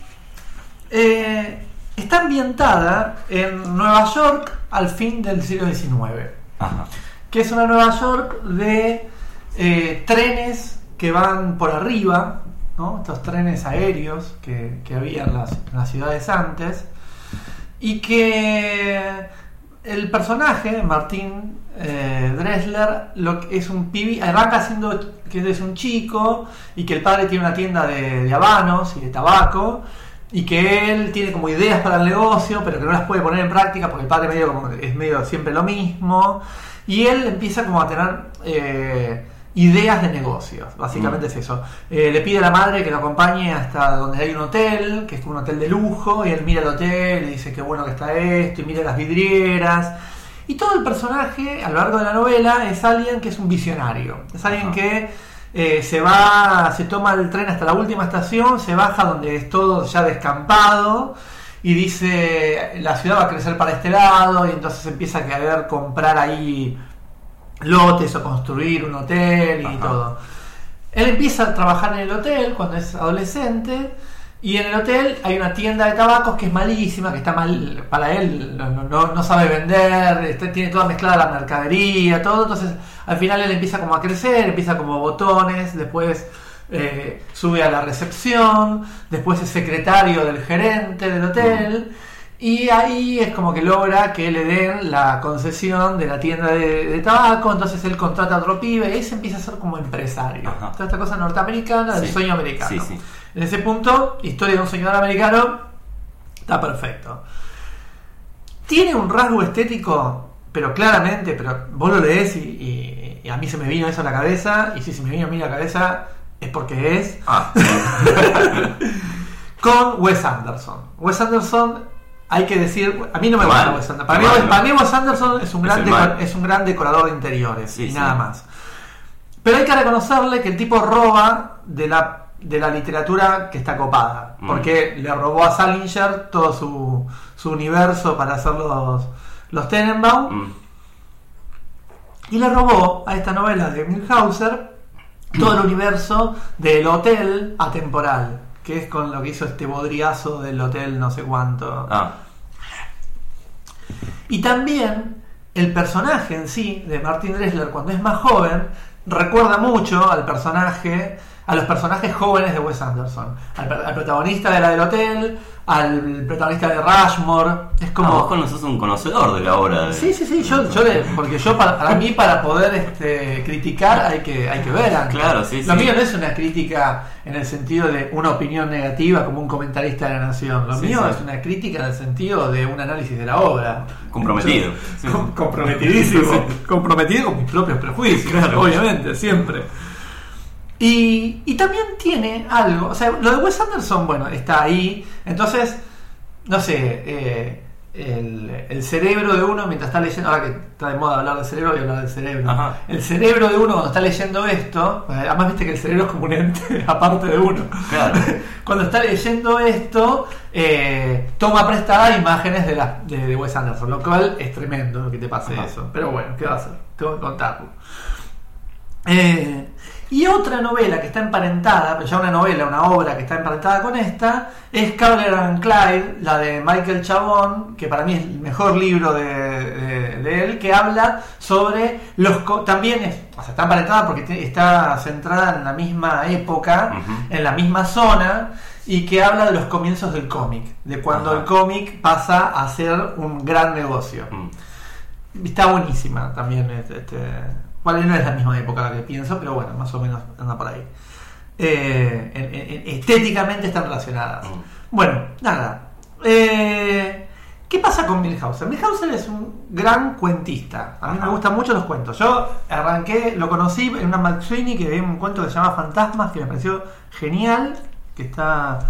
eh, está ambientada en Nueva York al fin del siglo diecinueve. Ajá. Que es una Nueva York de eh, trenes que van por arriba, ¿no? Estos trenes aéreos que, que había en las, en las ciudades antes, y que el personaje, Martín eh, Dressler, lo que es un pibi, arranca siendo que es un chico y que el padre tiene una tienda de, de habanos y de tabaco y que él tiene como ideas para el negocio pero que no las puede poner en práctica porque el padre medio como es medio siempre lo mismo y él empieza como a tener eh, ideas de negocios, básicamente mm. es eso. Eh, le pide a la madre que lo acompañe hasta donde hay un hotel, que es un hotel de lujo, y él mira el hotel y dice qué bueno que está esto, y mira las vidrieras. Y todo el personaje a lo largo de la novela es alguien que es un visionario, es alguien Ajá. que eh, se va, se toma el tren hasta la última estación, se baja donde es todo ya descampado y dice la ciudad va a crecer para este lado, y entonces empieza a querer comprar ahí lotes o construir un hotel y Ajá. todo. Él empieza a trabajar en el hotel cuando es adolescente y en el hotel hay una tienda de tabacos que es malísima, que está mal para él, no, no, no sabe vender, está, tiene toda mezclada la mercadería, todo. Entonces al final él empieza como a crecer, empieza como botones, después eh, sube a la recepción, después es secretario del gerente del hotel. Mm. Y ahí es como que logra que le den la concesión de la tienda de, de tabaco, entonces él contrata a otro pibe y ahí se empieza a ser como empresario. Ajá. Toda esta cosa norteamericana del sí. sueño americano. Sí, sí. En ese punto, Historia de un soñador americano está perfecto. Tiene un rasgo estético, pero claramente, pero vos lo lees y, y, y a mí se me vino eso a la cabeza, y si se me vino a mí a la cabeza es porque es ah. con Wes Anderson. Wes Anderson, hay que decir, a mí no me gusta Wes Anderson. Para mí, para mí Wes Anderson es un gran decor, es un gran decorador de interiores sí, y nada sí. más. Pero hay que reconocerle que el tipo roba de la de la literatura que está copada, mm. porque le robó a Salinger todo su, su universo para hacer los, los Tenenbaum mm. y le robó a esta novela de Milhauser todo el universo del hotel atemporal, que es con lo que hizo este bodriazo del hotel no sé cuánto. Ah. Y también el personaje en sí de Martin Dressler cuando es más joven recuerda mucho al personaje, a los personajes jóvenes de Wes Anderson, al, al protagonista de la del hotel, al protagonista de Rushmore. Es como. Ah, vos sos un conocedor de la obra. De... Sí, sí, sí. Yo, yo le, porque yo para, para mí para poder este, criticar hay que hay que ver antes. Claro, sí, Lo sí. mío no es una crítica en el sentido de una opinión negativa como un comentarista de la Nación. Lo sí, mío sí. es una crítica en el sentido de un análisis de la obra. Comprometido. Yo, sí. com- comprometidísimo. Sí. Comprometido con mis propios prejuicios, claro. Obviamente, siempre. Y, y también tiene algo, o sea, lo de Wes Anderson, bueno, está ahí, entonces, no sé, eh, el, el cerebro de uno mientras está leyendo, ahora que está de moda hablar del cerebro, voy a hablar del cerebro. Ajá. El cerebro de uno cuando está leyendo esto, además viste que el cerebro es como un ente aparte de uno. Claro. Cuando está leyendo esto, eh, toma prestada imágenes de, la, de, de Wes Anderson, lo cual es tremendo que te pase Ajá. eso. Pero bueno, ¿qué va a hacer? Tengo que contarlo. Eh, Y otra novela que está emparentada, pero ya una novela, una obra que está emparentada con esta, es Kavler and Clyde, la de Michael Chabon, que para mí es el mejor libro de, de, de él, que habla sobre los... También es, o sea, está emparentada porque te, está centrada en la misma época, uh-huh. en la misma zona, y que habla de los comienzos del cómic, de cuando uh-huh. el cómic pasa a ser un gran negocio. Uh-huh. Está buenísima también, este... Bueno, no es la misma época la que pienso, pero bueno, más o menos anda por ahí. Eh, en, en, estéticamente están relacionadas. Mm. Bueno, nada. Eh, ¿Qué pasa con Milhausen? Milhausen es un gran cuentista. A mí Ajá. me gustan mucho los cuentos. Yo arranqué, lo conocí en una McSweeney que había un cuento que se llama Fantasmas, que me pareció genial, que está...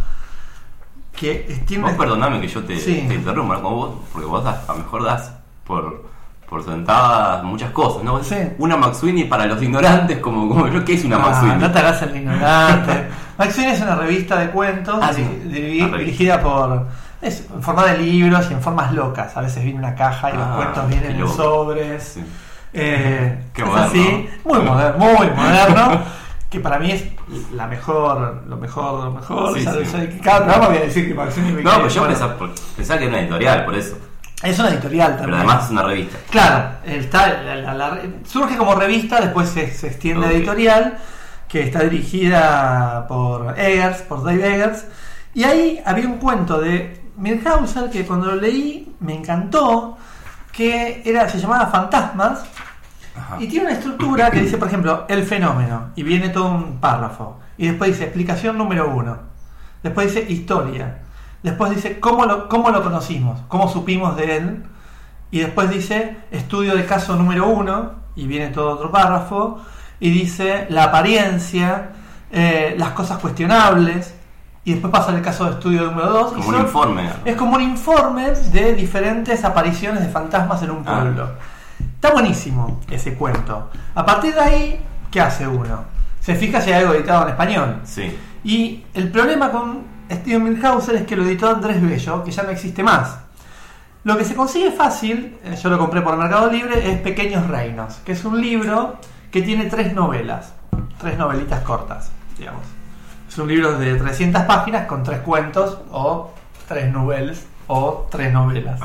que tiene... Vos perdoname que yo te, sí. te interrumpa, como vos, porque vos das, a lo mejor das por... por sentadas muchas cosas, ¿no? Sí. Una McSweeney para los ignorantes, como, como yo, ¿qué es una no, McSweeney? No te hagas el ignorante. McSweeney es una revista de cuentos ah, sí. dirigida, dirigida por... Es en forma de libros y en formas locas. A veces viene una caja y ah, los cuentos vienen en sobres. Sí. Eh, qué es moderno. Así, muy moderno, muy moderno. Que para mí es la mejor, lo mejor, lo mejor. Sí, o sea, sí. o sea, cada programa voy a decir que McSweeney me No, pero yo bueno. pensaba, pensaba que era una editorial, por eso. Es una editorial también. Pero además es una revista. Claro, está, la, la, la, surge como revista, después se, se extiende a okay. editorial, que está dirigida por Eggers, por Dave Eggers. Y ahí había un cuento de Milhausen que cuando lo leí me encantó, que era, se llamaba Fantasmas. Ajá. Y tiene una estructura que dice, por ejemplo, el fenómeno, y viene todo un párrafo. Y después dice explicación número uno. Después dice historia. Después dice cómo lo, cómo lo conocimos, cómo supimos de él. Y después dice estudio de caso número uno, y viene todo otro párrafo. Y dice la apariencia, eh, las cosas cuestionables. Y después pasa el caso de estudio número dos. Como y un son, informe. Es como un informe de diferentes apariciones de fantasmas en un pueblo. Ah. Está buenísimo ese cuento. A partir de ahí, ¿qué hace uno? Se fija si hay algo editado en español. Sí. Y el problema con Steven Milhausen es que lo editó Andrés Bello, que ya no existe más. Lo que se consigue fácil, yo lo compré por Mercado Libre, es Pequeños Reinos, que es un libro que tiene tres novelas, tres novelitas cortas, digamos. Es un libro de trescientas páginas con tres cuentos, o tres novelas, o tres novelas.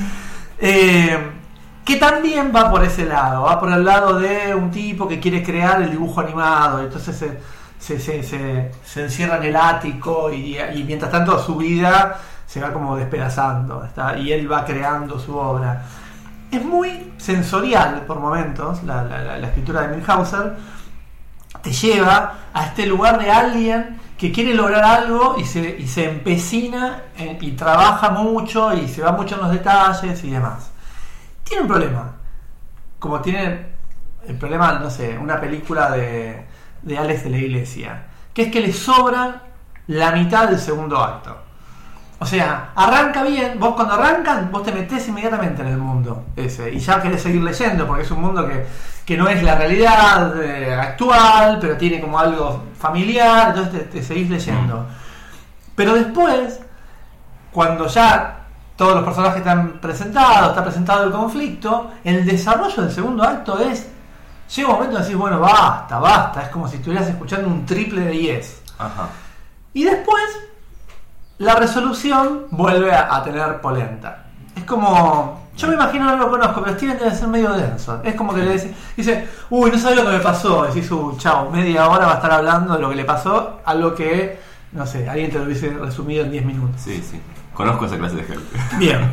eh, que también va por ese lado, va por el lado de un tipo que quiere crear el dibujo animado, entonces se... Se, se, se, se encierra en el ático y, y mientras tanto su vida se va como despedazando, ¿está? Y él va creando su obra. Es muy sensorial por momentos la, la, la escritura de Milhausen. Te lleva a este lugar de alguien que quiere lograr algo y se, y se empecina en, y trabaja mucho y se va mucho en los detalles y demás. Tiene un problema, como tiene el problema, no sé, una película de de Alex de la Iglesia, que es que le sobra la mitad del segundo acto. O sea, arranca bien, vos cuando arrancan, vos te metés inmediatamente en el mundo ese, y ya querés seguir leyendo, porque es un mundo que, que no es la realidad eh, actual, pero tiene como algo familiar, entonces te, te seguís leyendo. Pero después, cuando ya todos los personajes están presentados, está presentado el conflicto, el desarrollo del segundo acto es... Llega un momento de decir, bueno, basta, basta. Es como si estuvieras escuchando un triple de diez. Ajá. Y después, la resolución vuelve a, a tener polenta. Es como... Yo me imagino, no lo conozco, pero Steven debe ser medio denso. Es como que le dice, dice uy, no sabes lo que me pasó. Decís, uh, chao, media hora va a estar hablando de lo que le pasó, algo que, no sé, alguien te lo hubiese resumido en diez minutos. Sí, sí. Conozco esa clase de gente. Bien.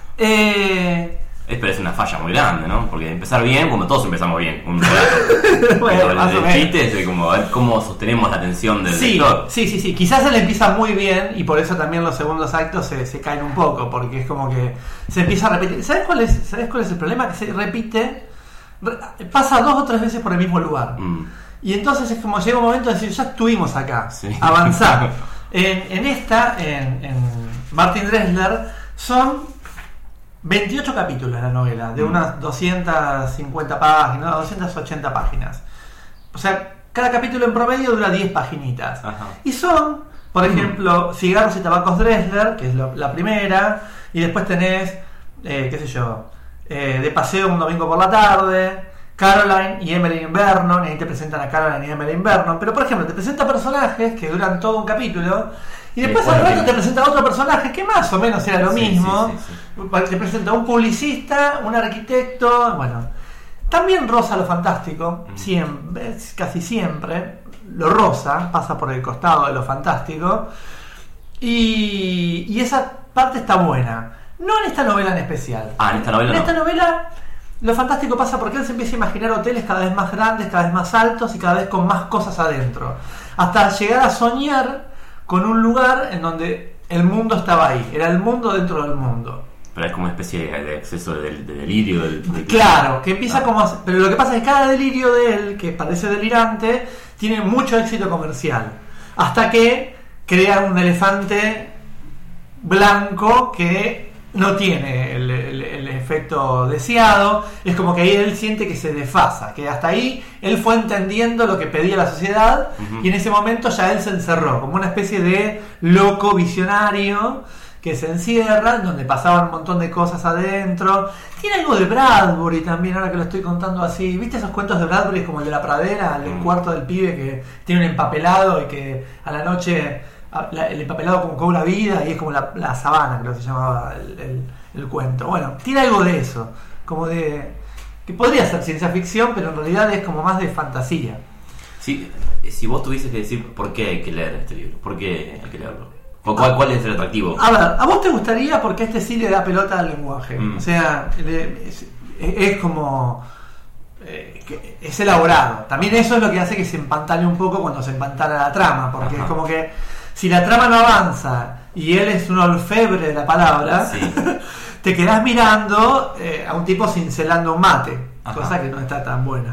Eh... Es, pero es una falla muy grande, ¿no? Porque empezar bien, como todos empezamos bien, un relato. Bueno, el, el, el chiste es de como ver cómo sostenemos la atención del sí, lector. Sí, sí, sí. Quizás él empieza muy bien y por eso también los segundos actos se, se caen un poco, porque es como que se empieza a repetir. ¿Sabes cuál es, ¿sabes cuál es el problema? Que se repite, re, pasa dos o tres veces por el mismo lugar. Mm. Y entonces es como llega un momento de decir, ya estuvimos acá, sí. Avanzar. en, en esta, en, en Martin Dressler, son veintiocho capítulos la novela, de unas doscientas cincuenta páginas, doscientas ochenta páginas. O sea, cada capítulo en promedio dura diez paginitas. Ajá. Y son, por ejemplo, Cigarros y Tabacos Dressler, que es lo, la primera, y después tenés, eh, qué sé yo, eh, De paseo un domingo por la tarde, Caroline y Emmeline Vernon, y ahí te presentan a Caroline y Emmeline Vernon, pero por ejemplo te presenta personajes que duran todo un capítulo y después Sí, bueno, al rato sí. te presenta otro personaje que más o menos era lo Sí, mismo. sí, sí, Te presenta un publicista, un arquitecto, bueno, también roza lo fantástico, Mm. siempre, casi siempre lo roza, pasa por el costado de lo fantástico, y, y esa parte está buena, no en esta novela en especial. Ah, en esta novela En no. esta novela lo fantástico pasa porque él se empieza a imaginar hoteles cada vez más grandes, cada vez más altos y cada vez con más cosas adentro, hasta llegar a soñar con un lugar en donde el mundo estaba ahí, era el mundo dentro del mundo. Pero es como una especie de, de exceso de, de delirio. De, de- Claro, que empieza Ah. como... Pero lo que pasa es que cada delirio de él, que parece delirante, tiene mucho éxito comercial. Hasta que crea un elefante blanco que no tiene el, el- el efecto deseado. Es como que ahí él siente que se desfasa, que hasta ahí él fue entendiendo lo que pedía la sociedad. Ujú. Y en ese momento ya él se encerró, como una especie de loco visionario que se encierra, en donde pasaban un montón de cosas adentro. Tiene algo de Bradbury también, ahora que lo estoy contando así. ¿Viste esos cuentos de Bradbury como el de la pradera, el del Mm. cuarto del pibe que tiene un empapelado y que a la noche a- la- el empapelado como cobra vida y es como la, la sabana, creo que se llamaba el, el- el cuento? Bueno, tiene algo de eso, como de... que podría ser ciencia ficción, pero en realidad es como más de fantasía. Sí, si vos tuvieses que decir por qué hay que leer este libro, por qué hay que leerlo, o cuál, cuál es el atractivo. A ver, ¿a vos te gustaría? Porque este sí le da pelota al lenguaje. Mm. O sea, le- es, es como... eh, que es elaborado. También eso es lo que hace que se empantale un poco cuando se empantala la trama. Porque Ajá. es como que si la trama no avanza y él es un orfebre de la palabra, Sí. te quedás mirando eh, a un tipo cincelando un mate. Ajá. Cosa que no está tan buena.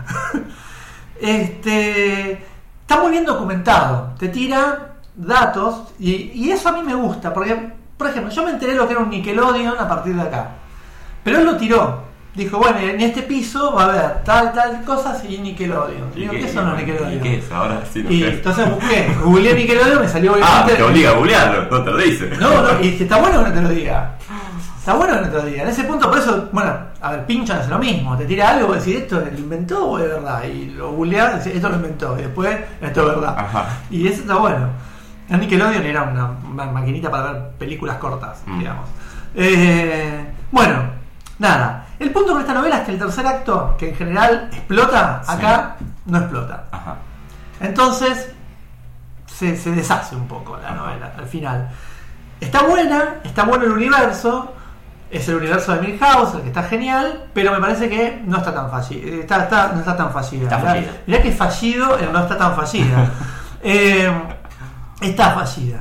este Está muy bien documentado. Te tira datos y, y eso a mí me gusta. Porque, por ejemplo, yo me enteré lo que era un Nickelodeon a partir de acá. Pero él lo tiró. Dijo, bueno, en este piso va a haber tal, tal cosas y Nickelodeon. ¿Y Digo, qué, ¿qué son los y- Nickelodeon? ¿Y qué es? Ahora sí no Y sé. entonces busqué, googleé Nickelodeon, me salió Ah, obviamente... te obliga a googlearlo, no te lo dice. No, no, y es que está bueno que no te lo diga. Está bueno que no te lo diga. En ese punto, por eso, bueno, a ver, Pinchon hace lo mismo. Te tira algo y decís, ¿esto lo inventó o es verdad? Y lo googleás y decís, esto lo inventó. Y después, esto es verdad. Ajá. Y eso está bueno. El Nickelodeon era una, una maquinita para ver películas cortas, Mm. digamos. Eh, bueno, nada. El punto con esta novela es que el tercer acto, que en general explota, Sí. acá no explota. Ajá. Entonces se, se deshace un poco la novela al final. Está buena, está bueno el universo, es el universo de Milhouse, el que está genial, pero me parece que no está tan fallida. Está, está, no está tan fallida. Está Mirá, fallida. mirá que fallido el no está tan fallida. Eh, está fallida.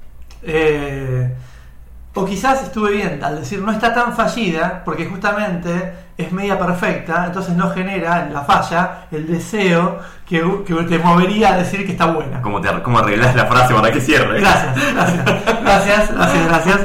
Eh, o quizás estuve bien al decir no está tan fallida, porque justamente es media perfecta, entonces no genera en la falla el deseo que, que te movería a decir que está buena. ¿Cómo, te, ¿Cómo arreglás la frase para que cierre? Gracias, gracias, gracias, gracias, gracias.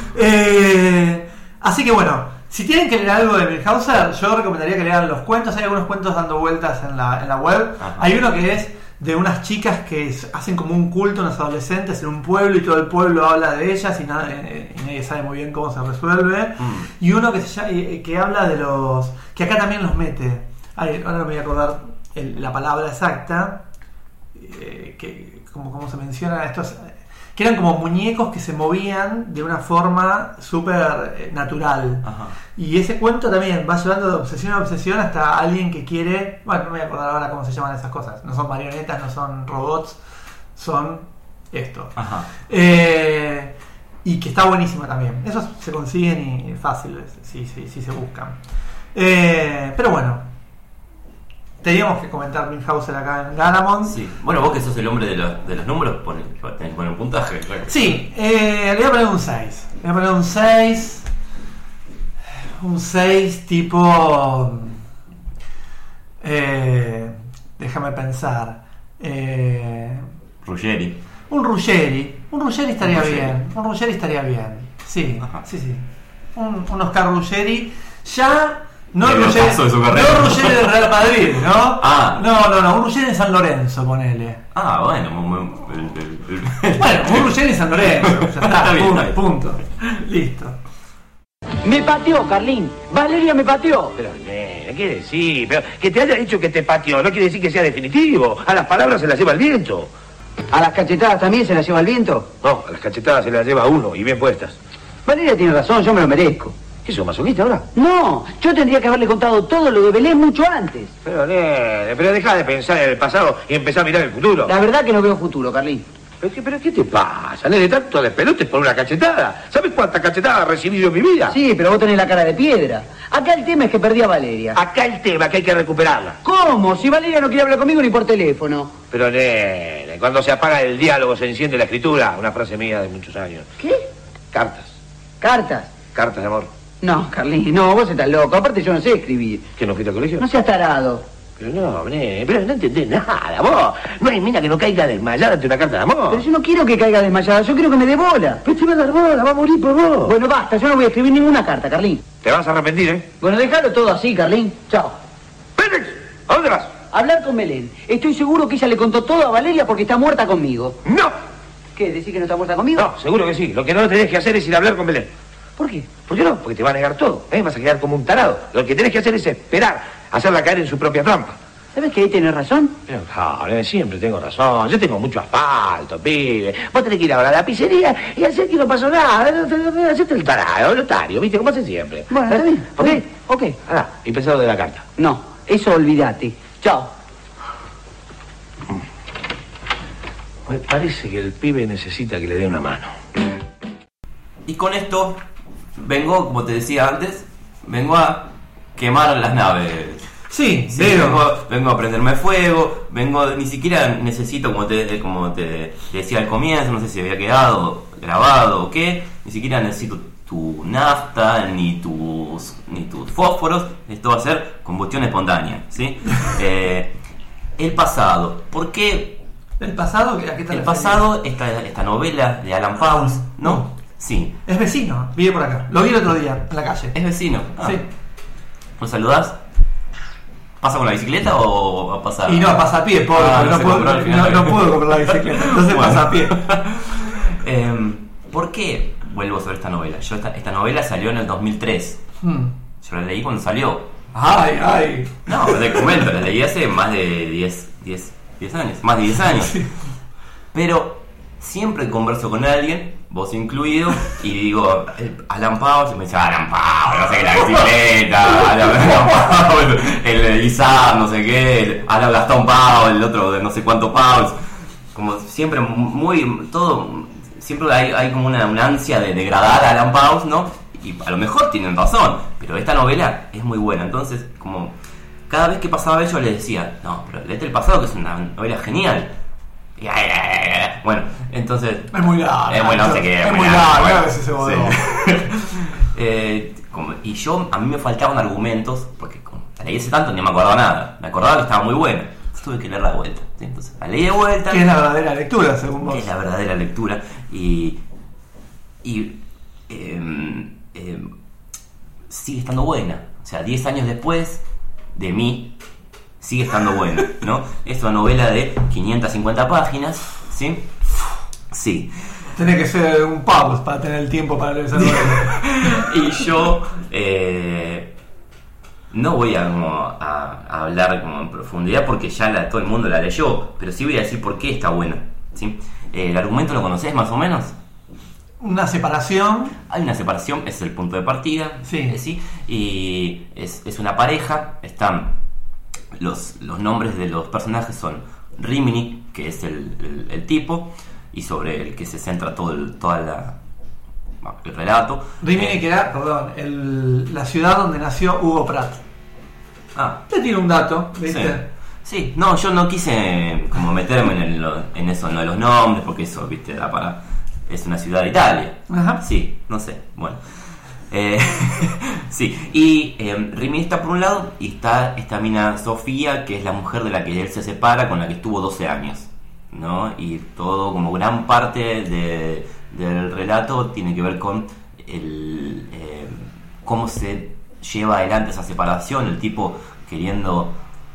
Eh, así que bueno, si tienen que leer algo de Milhauser, yo recomendaría que lean los cuentos. Hay algunos cuentos dando vueltas en la, en la web. Ajá. Hay uno que es de unas chicas que es- hacen como un culto, unas adolescentes en un pueblo y todo el pueblo habla de ellas y, nada, eh, y nadie sabe muy bien cómo se resuelve. Mm. Y uno que, se llama, eh, que habla de los... que acá también los mete. Ay, ahora no me voy a acordar el- la palabra exacta. Eh, que como, como se menciona estos... que eran como muñecos que se movían de una forma súper eh, natural. Ajá. Y ese cuento también va llevando de obsesión a obsesión hasta alguien que quiere... Bueno, no me voy a acordar ahora cómo se llaman esas cosas. No son marionetas, no son robots, son esto. Ajá. Eh, y que está buenísimo también. Esos se consiguen y, y fáciles, si, si, si se buscan. Eh, pero bueno, teníamos que comentar Milhauser acá en Garamond. Sí. Bueno, vos que sos el hombre de los, de los números, pone, tenés que poner un puntaje. Claro. Sí, eh, le voy a poner un seis. Le voy a poner un seis. Un seis tipo... Eh, déjame pensar. Eh, Ruggeri. un Ruggeri. Un Ruggeri estaría Un Ruggeri. bien. Un Ruggeri estaría bien. Sí, Ajá. sí, sí. Un, un Oscar Ruggeri. Ya... No En el el Ruggeri, ocaso de su carrera. no el Ruggeri del Real Madrid, ¿no? Ah. No, no, no. Un Ruggeri en San Lorenzo, ponele. Ah, bueno. muy- muy- el- el- el- Bueno, un Ruggeri en San Lorenzo. Ya está, Está bien, punto, está bien. punto. Listo. Me pateó, Carlín. Valeria me pateó. Pero, nene, ¿qué decir? Pero que te haya dicho que te pateó no quiere decir que sea definitivo. A las palabras se las lleva el viento. ¿A las cachetadas también se las lleva el viento? No, a las cachetadas se las lleva uno y bien puestas. Valeria tiene razón, yo me lo merezco. ¿Qué sos, masoquista ahora? No, yo tendría que haberle contado todo lo de Belén mucho antes. Pero, nene, pero deja de pensar en el pasado y empezar a mirar el futuro. La verdad que no veo futuro, Carlín. ¿Pero qué, pero qué te pasa, nene? Tanto despelotes por una cachetada. ¿Sabes cuántas cachetadas he recibido en mi vida? Sí, pero vos tenés la cara de piedra. Acá el tema es que perdí a Valeria. Acá el tema que hay que recuperarla. ¿Cómo? Si Valeria no quiere hablar conmigo ni por teléfono. Pero, nene, cuando se apaga el diálogo se enciende la escritura. Una frase mía de muchos años. ¿Qué? Cartas. ¿Cartas? Cartas de amor. No, Carlín, no, vos estás loco. Aparte yo no sé escribir. ¿Que no fuiste al colegio? No seas tarado. Pero no, nene, pero no entendés nada, vos. No hay mina que no caiga desmayada ante una carta de amor. Pero yo no quiero que caiga desmayada, yo quiero que me dé bola. Pero te va a dar bola, va a morir por vos. Bueno, basta, yo no voy a escribir ninguna carta, Carlín. Te vas a arrepentir, ¿eh? Bueno, déjalo todo así, Carlín. Chao. ¡Pétex! ¿A dónde vas? Hablar con Belén. Estoy seguro que ella le contó todo a Valeria porque está muerta conmigo. ¡No! ¿Qué? ¿Decís que no está muerta conmigo? No, seguro que sí. Lo que no tenés que hacer es ir a hablar con Belén. ¿Por qué? ¿Por qué no? Porque te va a negar todo, ¿eh? Vas a quedar como un tarado. Lo que tenés que hacer es esperar, hacerla caer en su propia trampa. ¿Sabes que ahí tenés razón? Pero, no, siempre tengo razón. Yo tengo mucho asfalto, pibe. Vos tenés que ir ahora a la pizzería y hacer que no pasó nada. Hacete el tarado, el otario, ¿viste? Como hace siempre. Bueno, está bien. ¿Ok? Ok. Ahora, y pensado de la carta. No, eso olvídate. Chao. Me parece que el pibe necesita que le dé una mano. Y con esto vengo, como te decía antes, vengo a quemar las naves. Sí, Sí, veo. vengo, vengo a prenderme fuego, vengo, ni siquiera necesito, como te, como te decía al comienzo, no sé si había quedado grabado o qué, ni siquiera necesito tu nafta, ni tus ni tus fósforos, esto va a ser combustión espontánea, ¿sí? eh, el pasado, ¿por qué? ¿El pasado? ¿A qué te El refieres? pasado, esta, esta novela de Alan Pauls, ¿no? Sí. Es vecino, vive por acá. Lo vi el otro día, en la calle. ¿Es vecino? Ah. Sí. ¿Lo saludás? ¿Pasa con la bicicleta o a pasar? Y no, pasa a pie, pobre, Ah, porque no no, se puedo, compró al no, final. no puedo comprar la bicicleta, entonces Bueno. pasa a pie. Eh, ¿Por qué vuelvo sobre esta novela? Yo esta, esta novela salió en el dos mil tres. Hmm. Yo la leí cuando salió. Ay, ay. No, te comento, la leí hace más de diez, diez, diez años. Más de diez años. Sí. Pero siempre converso con alguien, vos incluido, y digo, Alan Pauls, y me dice, Alan Pauls, no sé qué, la bicicleta, Alan, Alan Pauls, el Izar, no sé qué, el Alan Gastón Pauls, el otro de no sé cuánto Pauls. Como siempre, muy, todo, siempre hay, hay como una, una ansia de degradar a Alan Pauls, ¿no? Y a lo mejor tienen razón, pero esta novela es muy buena, entonces, como, cada vez que pasaba yo le decía, no, pero léete el pasado, que es una novela genial. Y, ay, ay, ay, ay. Bueno, entonces Es muy larga. es bueno, no sé qué, Es muy muy larga, larga, bueno, a veces se bodó. sí. eh, como- y yo, a mí me faltaban argumentos, porque como la leí hace tanto, ni me acordaba nada. Me acordaba que estaba muy buena. Entonces tuve que leerla de vuelta, ¿sí? Entonces la leí de vuelta. Que es la verdadera lectura, según vos. Es la verdadera lectura. Y. Y. eh, eh, sigue estando buena. O sea, diez años después de mí, sigue estando buena, ¿no? Es una novela de quinientas cincuenta páginas, ¿sí? Sí. Tiene que ser un pause para tener el tiempo para leer esa novela. Y yo eh, no voy a, como, a, a hablar como en profundidad porque ya la, todo el mundo la leyó, pero sí voy a decir por qué está buena, ¿sí? Eh, ¿el argumento lo conocés más o menos? Una separación. Hay una separación, es el punto de partida, Sí. eh, ¿sí? Y es, es una pareja, están los, los nombres de los personajes son Rimini, que es el, el, el tipo, y sobre el que se centra todo el, toda la, el relato. Rimini, Eh, que era, perdón, el, la ciudad donde nació Hugo Pratt. Ah, Te tiro un dato, sí. ¿viste? Sí, no, yo no quise como meterme en, el, en eso, no de los nombres, porque eso, viste, da para... Es una ciudad de Italia. Ajá. Sí, no sé, bueno. Eh, sí, y eh, Rimini está por un lado y está esta mina Sofía, que es la mujer de la que él se separa, con la que estuvo doce años, ¿no? Y todo, como gran parte de, del relato, tiene que ver con el, eh, cómo se lleva adelante esa separación, el tipo queriendo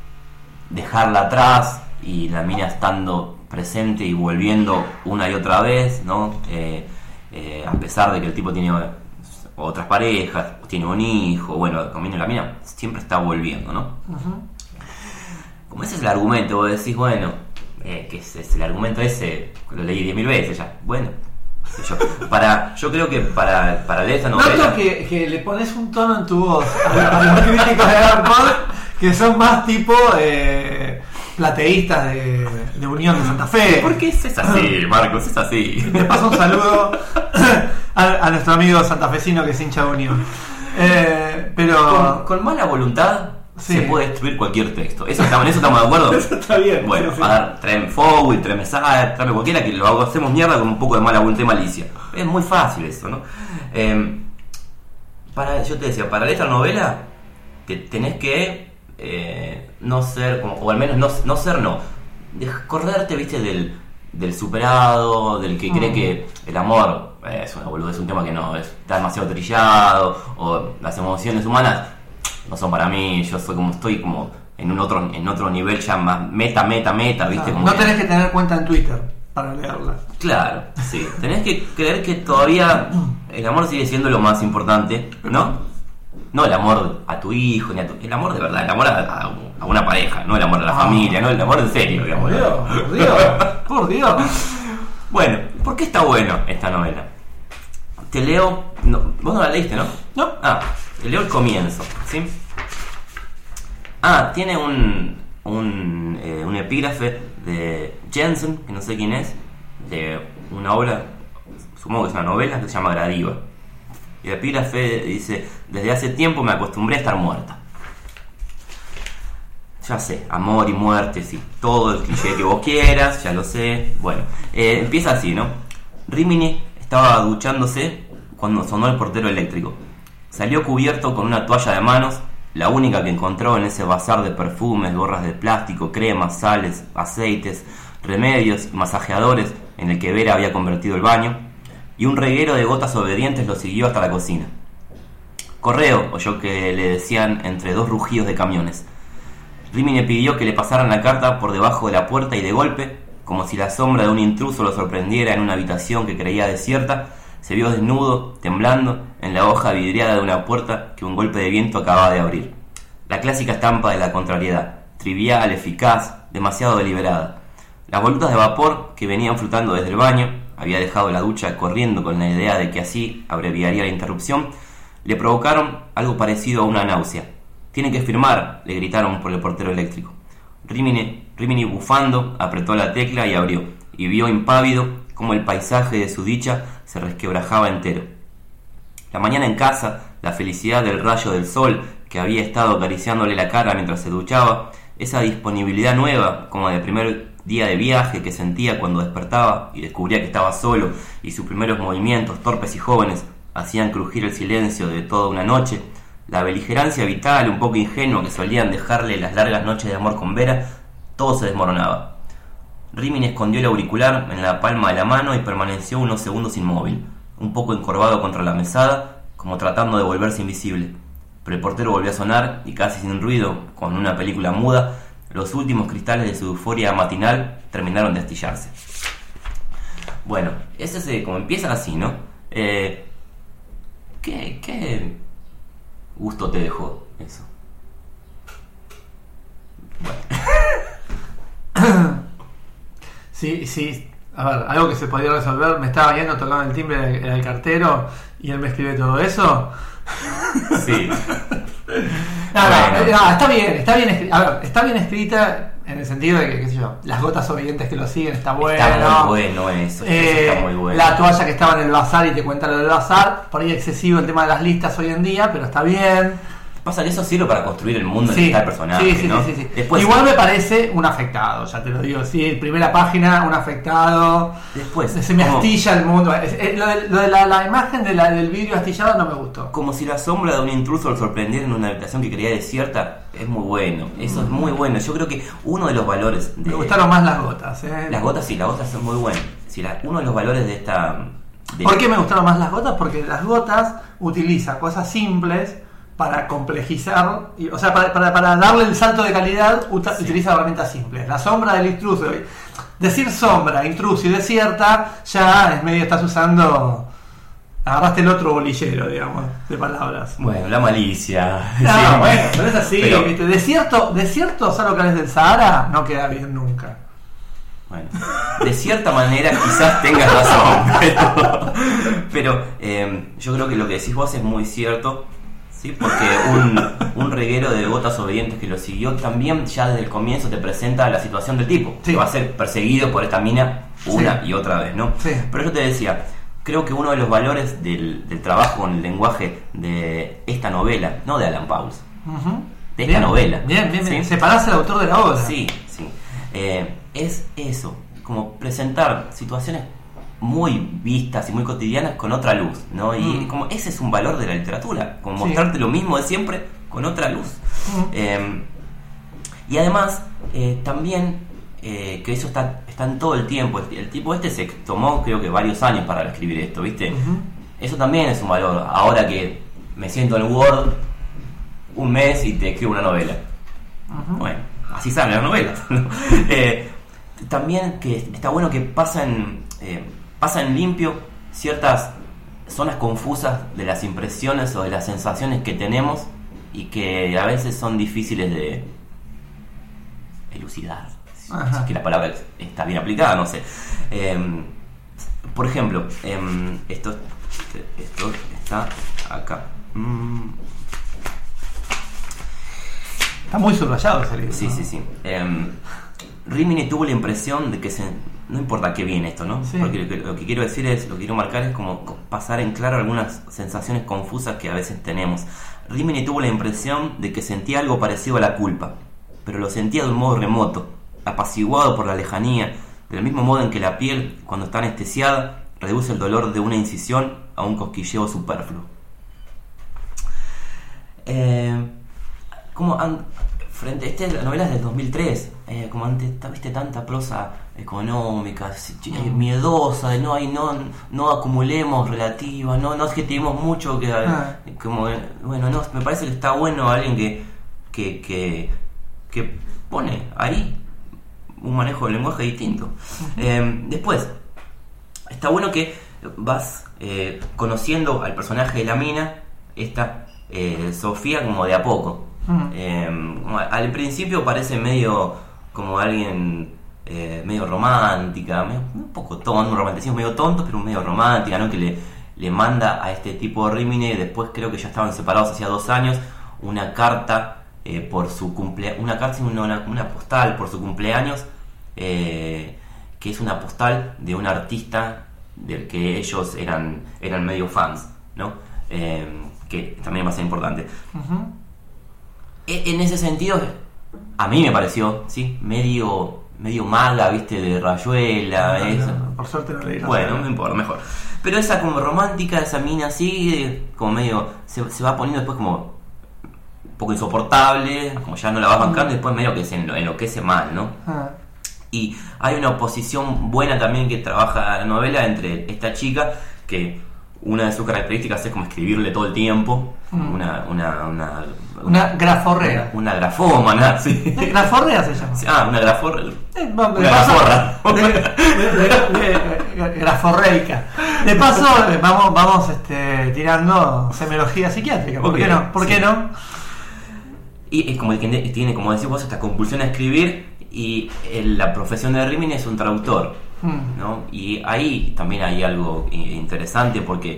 dejarla atrás y la mina estando presente y volviendo una y otra vez, ¿no? Eh, eh, a pesar de que el tipo tiene otras parejas, tiene un hijo, bueno, conviene la mina, siempre está volviendo, ¿no? Uh-huh. Como ese es el argumento, vos decís, bueno, eh, que es, es el argumento ese, lo leí diez mil veces ya, bueno, yo, para, yo creo que para, para leer esta novela... Noto que, que le pones un tono en tu voz a, a los críticos de Agarpod que son más tipo eh, plateístas de, de Unión de Santa Fe. ¿Por qué es así, Marcos? Es así. Le paso un saludo a, a nuestro amigo santafesino que es hincha de Unión. Eh, pero... Con, con mala voluntad... Sí. Se puede destruir cualquier texto. ¿Eso estamos, ¿En eso estamos de acuerdo? Eso está bien. Bueno, sí, sí. A ver, tráeme Forward, tráeme Saad, tráeme cualquiera que lo hacemos mierda con un poco de mala voluntad y malicia. Es muy fácil eso, ¿no? Eh, para, yo te decía, para leer esta novela te, tenés que eh, no ser, como, o al menos no, no ser, no. Correrte, viste, del, del superado, del que mm. cree que el amor eh, es una boludez, es un tema que no es, está demasiado trillado, o las emociones humanas no son para mí, yo soy como estoy como en un otro en otro nivel ya más meta, meta, meta, ¿viste? No, como no que... tenés que tener cuenta en Twitter para leerla. Claro, sí. Tenés que creer que todavía el amor sigue siendo lo más importante, ¿no? No el amor a tu hijo, ni a tu... El amor de verdad, el amor a, a, a una pareja, no el amor a la ah. familia, no el amor en serio, digamos. Por Dios, por Dios, por Dios. Bueno, ¿por qué está bueno esta novela? Te leo... No, vos no la leíste, ¿no? No. Ah, te leo el comienzo, ¿sí? Ah, tiene un un, eh, un epígrafe de Jensen, que no sé quién es, de una obra, supongo que es una novela, que se llama Gradiva. Y el epígrafe dice: desde hace tiempo me acostumbré a estar muerta. Ya sé, amor y muerte, sí, todo el cliché que vos quieras, ya lo sé. Bueno, eh, empieza así, ¿no? Rimini estaba duchándose cuando sonó el portero eléctrico. Salió cubierto con una toalla de manos, la única que encontró en ese bazar de perfumes, gorras de plástico, cremas, sales, aceites, remedios y masajeadores en el que Vera había convertido el baño, y un reguero de gotas obedientes lo siguió hasta la cocina. Correo, oyó que le decían entre dos rugidos de camiones. Rimini pidió que le pasaran la carta por debajo de la puerta y de golpe, como si la sombra de un intruso lo sorprendiera en una habitación que creía desierta, se vio desnudo, temblando, en la hoja vidriada de una puerta que un golpe de viento acababa de abrir. La clásica estampa de la contrariedad, trivial, eficaz, demasiado deliberada. Las volutas de vapor que venían flotando desde el baño, había dejado la ducha corriendo con la idea de que así abreviaría la interrupción, le provocaron algo parecido a una náusea. «Tiene que firmar», le gritaron por el portero eléctrico. Rimini, Rimini bufando, apretó la tecla y abrió, y vio impávido cómo el paisaje de su dicha se resquebrajaba entero. La mañana en casa, la felicidad del rayo del sol que había estado acariciándole la cara mientras se duchaba, esa disponibilidad nueva, como de primer día de viaje que sentía cuando despertaba y descubría que estaba solo y sus primeros movimientos torpes y jóvenes hacían crujir el silencio de toda una noche, la beligerancia vital un poco ingenua que solían dejarle las largas noches de amor con Vera, todo se desmoronaba. Rimini escondió el auricular en la palma de la mano y permaneció unos segundos inmóvil, un poco encorvado contra la mesada, como tratando de volverse invisible. Pero el portero volvió a sonar y casi sin ruido, con una película muda, los últimos cristales de su euforia matinal terminaron de astillarse. Bueno, ese es como empieza así, ¿no? Eh, ¿qué, ¿Qué gusto te dejó eso? Bueno. Sí, sí, a ver, algo que se podía resolver. Me estaba yendo, tocando el timbre, era el cartero y él me escribe todo eso. Sí. No, no, no, está bien, está bien escrita. A ver, está bien escrita en el sentido de que, qué sé yo, las gotas obedientes que lo siguen, está bueno. Está muy bueno eso, eh, está muy bueno. La toalla que estaba en el bazar y te cuenta lo del bazar, por ahí excesivo el tema de las listas hoy en día, pero está bien. Pasa que eso sirve para construir el mundo en sí, el que está el personaje, sí, sí, ¿no? sí, sí, sí. Después, igual me parece un afectado, ya te lo digo. Sí, primera página, un afectado. Después se me como, astilla el mundo. Es, es, lo de, lo de la, la imagen de la, del vidrio astillado no me gustó. Como si la sombra de un intruso lo sorprendiera en una habitación que creía desierta. Es muy bueno, eso es muy bueno. Yo creo que uno de los valores de... Me gustaron más las gotas, ¿eh? Las gotas sí, las gotas son muy buenas. Si la, uno de los valores de esta... De... ¿Por qué me gustaron más las gotas? Porque las gotas utiliza cosas simples para complejizar, o sea, para, para, para darle el salto de calidad, uta, sí. utiliza herramientas simples. La sombra del intruso, decir sombra, intruso y desierta, ya es medio, estás usando agarraste el otro bolillero, digamos, de palabras. Bueno, la malicia. No, sí. bueno, pero es así. Pero- ¿viste? Desierto, desierto, salvo que es del Sahara, no queda bien nunca. Bueno, de cierta manera quizás tengas razón, pero, pero eh, yo creo que lo que decís vos es muy cierto, ¿sí? Porque un, un reguero de devotas obedientes que lo siguió también ya desde el comienzo te presenta la situación del tipo, Sí. que va a ser perseguido por esta mina una Sí. y otra vez, ¿no? Sí. Pero yo te decía, creo que uno de los valores del, del trabajo con el lenguaje de esta novela, no de Alan Pauls, Uh-huh. de esta Bien, novela, Bien, bien, bien. ¿sí? Separarse al autor de la obra. Sí, sí. Eh, es eso, como presentar situaciones muy vistas y muy cotidianas con otra luz, ¿no? Y Mm. como ese es un valor de la literatura, como Sí. mostrarte lo mismo de siempre con otra luz. Mm. Eh, y además, eh, también, eh, que eso está, está en todo el tiempo. El, el tipo este se tomó, creo que varios años para escribir esto, ¿viste? Ujú. Eso también es un valor. Ahora que me siento en Word un mes y te escribo una novela. Ujú. Bueno, así salen las novelas, ¿no? Eh, también que está bueno que pasan, eh, pasan limpio ciertas zonas confusas de las impresiones o de las sensaciones que tenemos y que a veces son difíciles de elucidar. Ajá. Si es que la palabra está bien aplicada, no sé. Eh, por ejemplo, eh, esto, esto está acá. Mm, Está muy subrayado ese libro. Sí, ¿no? sí, sí. Eh, Rimini tuvo la impresión de que se, no importa qué viene esto, ¿no? Sí. Porque lo que, lo que quiero decir es, lo que quiero marcar es como pasar en claro algunas sensaciones confusas que a veces tenemos. Rimini tuvo la impresión de que sentía algo parecido a la culpa, pero lo sentía de un modo remoto, apaciguado por la lejanía, del mismo modo en que la piel, cuando está anestesiada, reduce el dolor de una incisión a un cosquilleo superfluo. Eh, como an- frente esta es la novela es del dos mil tres, eh, como antes viste tanta prosa económica, si- eh, miedosa, de no hay no no acumulemos relativa, no no adjetivemos mucho, que Ah. como eh, bueno, no, me parece que está bueno alguien que que que, que pone ahí un manejo del lenguaje distinto. Eh, después está bueno que vas eh, conociendo al personaje de la mina, esta eh, Sofía, como de a poco. Mm. Eh, al principio parece medio como alguien eh, medio romántica, medio- un poco tonto, un romanticismo medio tonto, pero medio romántica, ¿no? Que le, le manda a este tipo de Rimini, después creo que ya estaban separados hacía dos años, una carta eh, por su cumpleaños, una carta, una, una, una postal por su cumpleaños, eh, que es una postal de un artista del que ellos eran, eran medio fans, ¿no? Eh, que también va a ser importante. Ujú. E- En ese sentido, a mí me pareció, ¿sí? Medio, medio maga, ¿viste? De rayuela, No, eso. no, por suerte no leí. no Bueno, sé. no importa, mejor. Pero esa como romántica, esa mina así, eh, como medio, se, se va poniendo después como un poco insoportable, como ya no la vas bancando, y después medio que se enlo- enloquece mal, ¿no? Ah. Y hay una oposición buena también que trabaja la novela entre esta chica, que una de sus características es como escribirle todo el tiempo, Mm. una, una, una, Una graforrea. una, una grafómana, sí. Graforrea se llama. Ah, una graforra. Eh, vamos, Una de paso- graforra. de- de- de- de- graforreica. De paso, eh, vamos, vamos este, tirando semiología psiquiátrica. ¿Por Ok, qué no? ¿Por qué sí. no? Y es como el que tiene, como decís vos, esta compulsión a escribir, y el- la profesión de Rimini es un traductor, Mm. ¿no? Y ahí también hay algo i- interesante porque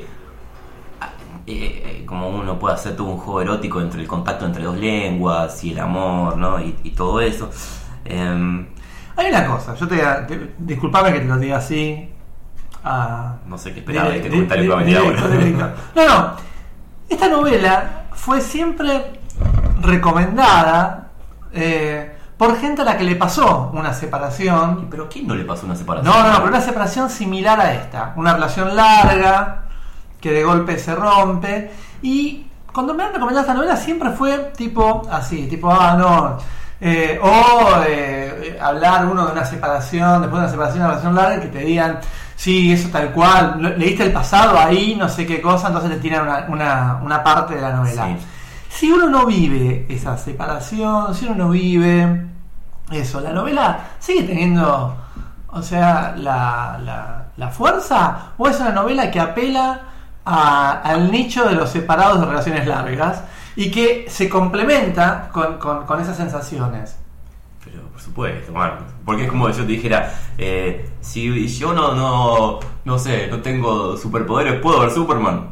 eh, eh, como uno puede hacer todo un juego erótico entre el contacto entre dos lenguas y el amor, ¿no? Y, y todo eso. Em, Hay una cosa, yo te, te disculpame que te lo diga así. ah, no sé qué esperaba de dire- este di- comentario que va a di- venir directo, ahora. directo. No, no. Esta novela fue siempre recomendada eh, por gente a la que le pasó una separación. ¿Pero a quién no le pasó una separación? No, no, no, pero una separación similar a esta. Una relación larga, que de golpe se rompe. Y cuando me han recomendado esta novela siempre fue tipo así, tipo, ah, no. Eh, o eh, hablar uno de una separación, después de una separación, una relación larga, que te digan, sí, eso tal cual, lo- leíste el pasado ahí, no sé qué cosa, entonces te tiran una, una, una parte de la novela. Sí. Si uno no vive esa separación, si uno no vive eso, la novela sigue teniendo, o sea, la, la, la fuerza, o es una novela que apela a, al nicho de los separados de relaciones largas y que se complementa con, con, con esas sensaciones. Pero por supuesto, bueno, porque es como si yo te dijera, eh, si yo no, no, no sé, no tengo superpoderes, ¿puedo ver Superman?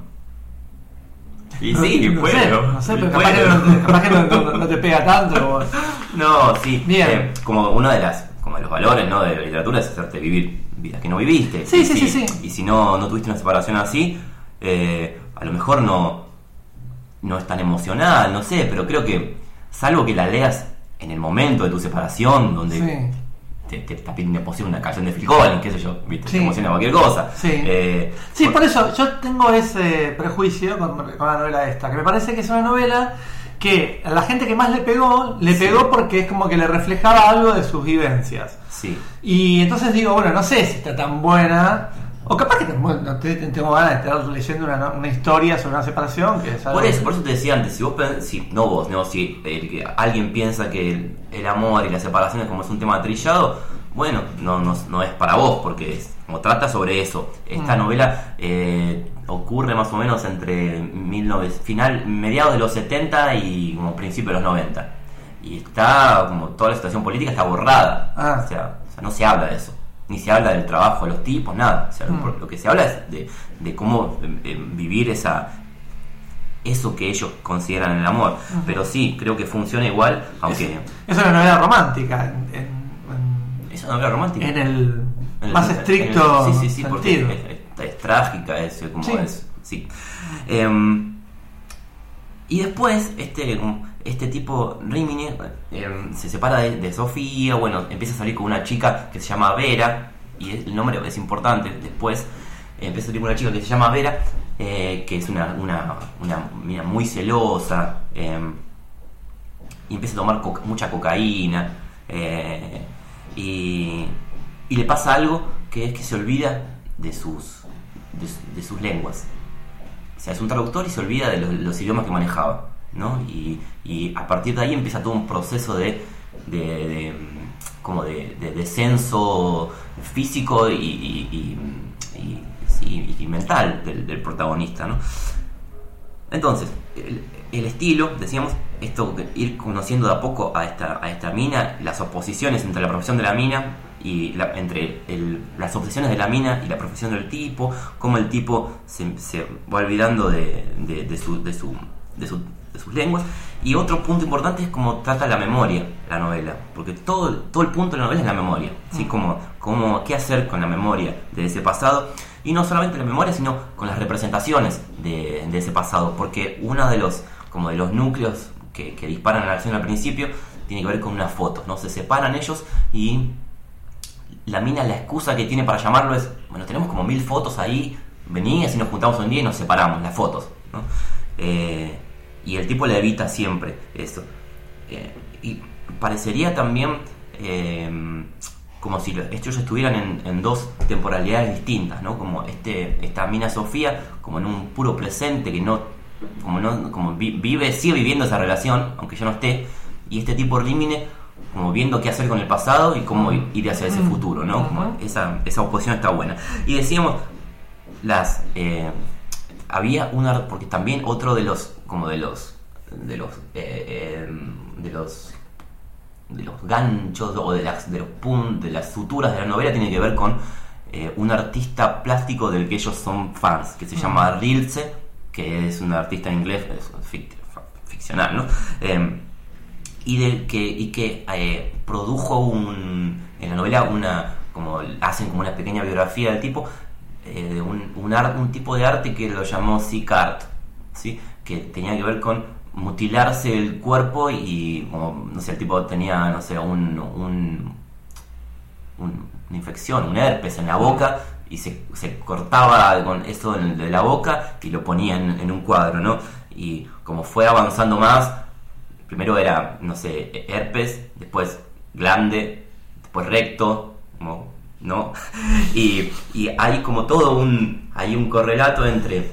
Y no, sí, no puedo. Sé, no sé, pero capaz que, no, capaz que no, no, no te pega tanto. Vos. No, sí. Bien. Eh, como uno de las, como de los valores, ¿no? de la literatura es hacerte vivir vidas que no viviste. Sí, y sí, si, sí, sí. Y si no, no tuviste una separación así, eh, a lo mejor no, no es tan emocional, no sé, pero creo que, salvo que la leas en el momento de tu separación, donde Sí. te, te está pidiendo posible una canción de Phil Collins, qué sé yo, ¿viste? Sí. Te emociona cualquier cosa. Sí. Eh, Sí, por- por eso yo tengo ese prejuicio con, con la novela esta, que me parece que es una novela que a la gente que más le pegó, le Sí. pegó porque es como que le reflejaba algo de sus vivencias. Sí. Y entonces digo, bueno, no sé si está tan buena, o capaz que tengo, no te- tengo ganas de estar leyendo una, una historia sobre una separación, que es algo Por eso, que- por eso te decía antes, si vos pen- si, no vos, no, si el que alguien piensa que el, el amor y la separación es como es un tema trillado, bueno, no, no, no es para vos, porque es, como trata sobre eso. Esta Mm. novela eh, ocurre más o menos entre mil novecientos, final, mediados de los setenta y como principios de los noventa. Y está, como toda la situación política está borrada. Ah. O sea, o sea, no se habla de eso. Ni se habla del trabajo de los tipos, nada. O sea, Mm. lo, lo que se habla es de, de cómo eh, eh, vivir esa eso que ellos consideran el amor. Ujú. Pero sí, creo que funciona igual, aunque es una novela romántica en, en- es una novela romántica. en el En el- más en el- estricto sí, sí, sí, porque sentido. es, es- es trágica, es como Sí. es. Sí. Em, y después, este, este tipo, Rimini, em, se separa de, de Sofía, bueno, empieza a salir con una chica que se llama Vera, y el nombre es importante. Después eh, empieza a salir con una chica que se llama Vera, eh, que es una, una, una mina muy celosa, em, y empieza a tomar coca- mucha cocaína, eh, y, y le pasa algo que es que se olvida de sus, de, su- de sus lenguas. O sea, es un traductor y se olvida de los, los idiomas que manejaba, ¿no? Y, y a partir de ahí empieza todo un proceso de, de, de, mm, como de, de descenso físico y, y, y, y- sí, y mental del, del protagonista, ¿no? Entonces, el, el estilo, decíamos, esto de ir conociendo de a poco a esta, a esta mina, las oposiciones entre la profesión de la mina y la, entre el, las obsesiones de la mina y la profesión del tipo, cómo el tipo se, se va olvidando de, de, de, su, de, su, de, su, de sus lenguas. Y otro punto importante es cómo trata la memoria la novela, porque todo, todo el punto de la novela es la memoria, ¿sí? Como, como qué hacer con la memoria de ese pasado. Y no solamente la memoria, sino con las representaciones de, de ese pasado, porque uno de los, como de los núcleos que, que disparan la acción al principio tiene que ver con una foto, ¿no? Se separan ellos y la mina, la excusa que tiene para llamarlo es, bueno, tenemos como mil fotos ahí, vení, así nos juntamos un día y nos separamos, las fotos, ¿no? Eh, y el tipo le evita siempre eso. Eh, y parecería también eh, como si ellos estuvieran en, en dos temporalidades distintas, ¿no? Como este, esta mina Sofía, como en un puro presente que no, como no, como vi, vive, sigue viviendo esa relación, aunque ya no esté, y este tipo Rimini, como viendo qué hacer con el pasado y cómo ir hacia ese futuro, ¿no? Como esa, esa oposición está buena. Y decíamos, las eh, había una, porque también otro de los, como de los, de los, eh, eh, de los de los ganchos o de las de los pun, de las suturas de la novela tiene que ver con eh, un artista plástico del que ellos son fans, que se llama Rilse, que es un artista inglés, es fic, ficcional, ¿no? Eh, y del que y que eh, produjo un en la novela una, como hacen como una pequeña biografía del tipo, eh, de un un, art, un tipo de arte que lo llamó sick art, ¿sí? Que tenía que ver con mutilarse el cuerpo y, como, no sé, el tipo tenía, no sé, un, un, un una infección, un herpes en la boca y se, se cortaba con eso de la boca y lo ponía en, en un cuadro, ¿no? Y como fue avanzando más, primero era, no sé, herpes, después glande, después recto, como, ¿no? Y, y hay como todo un, hay un correlato entre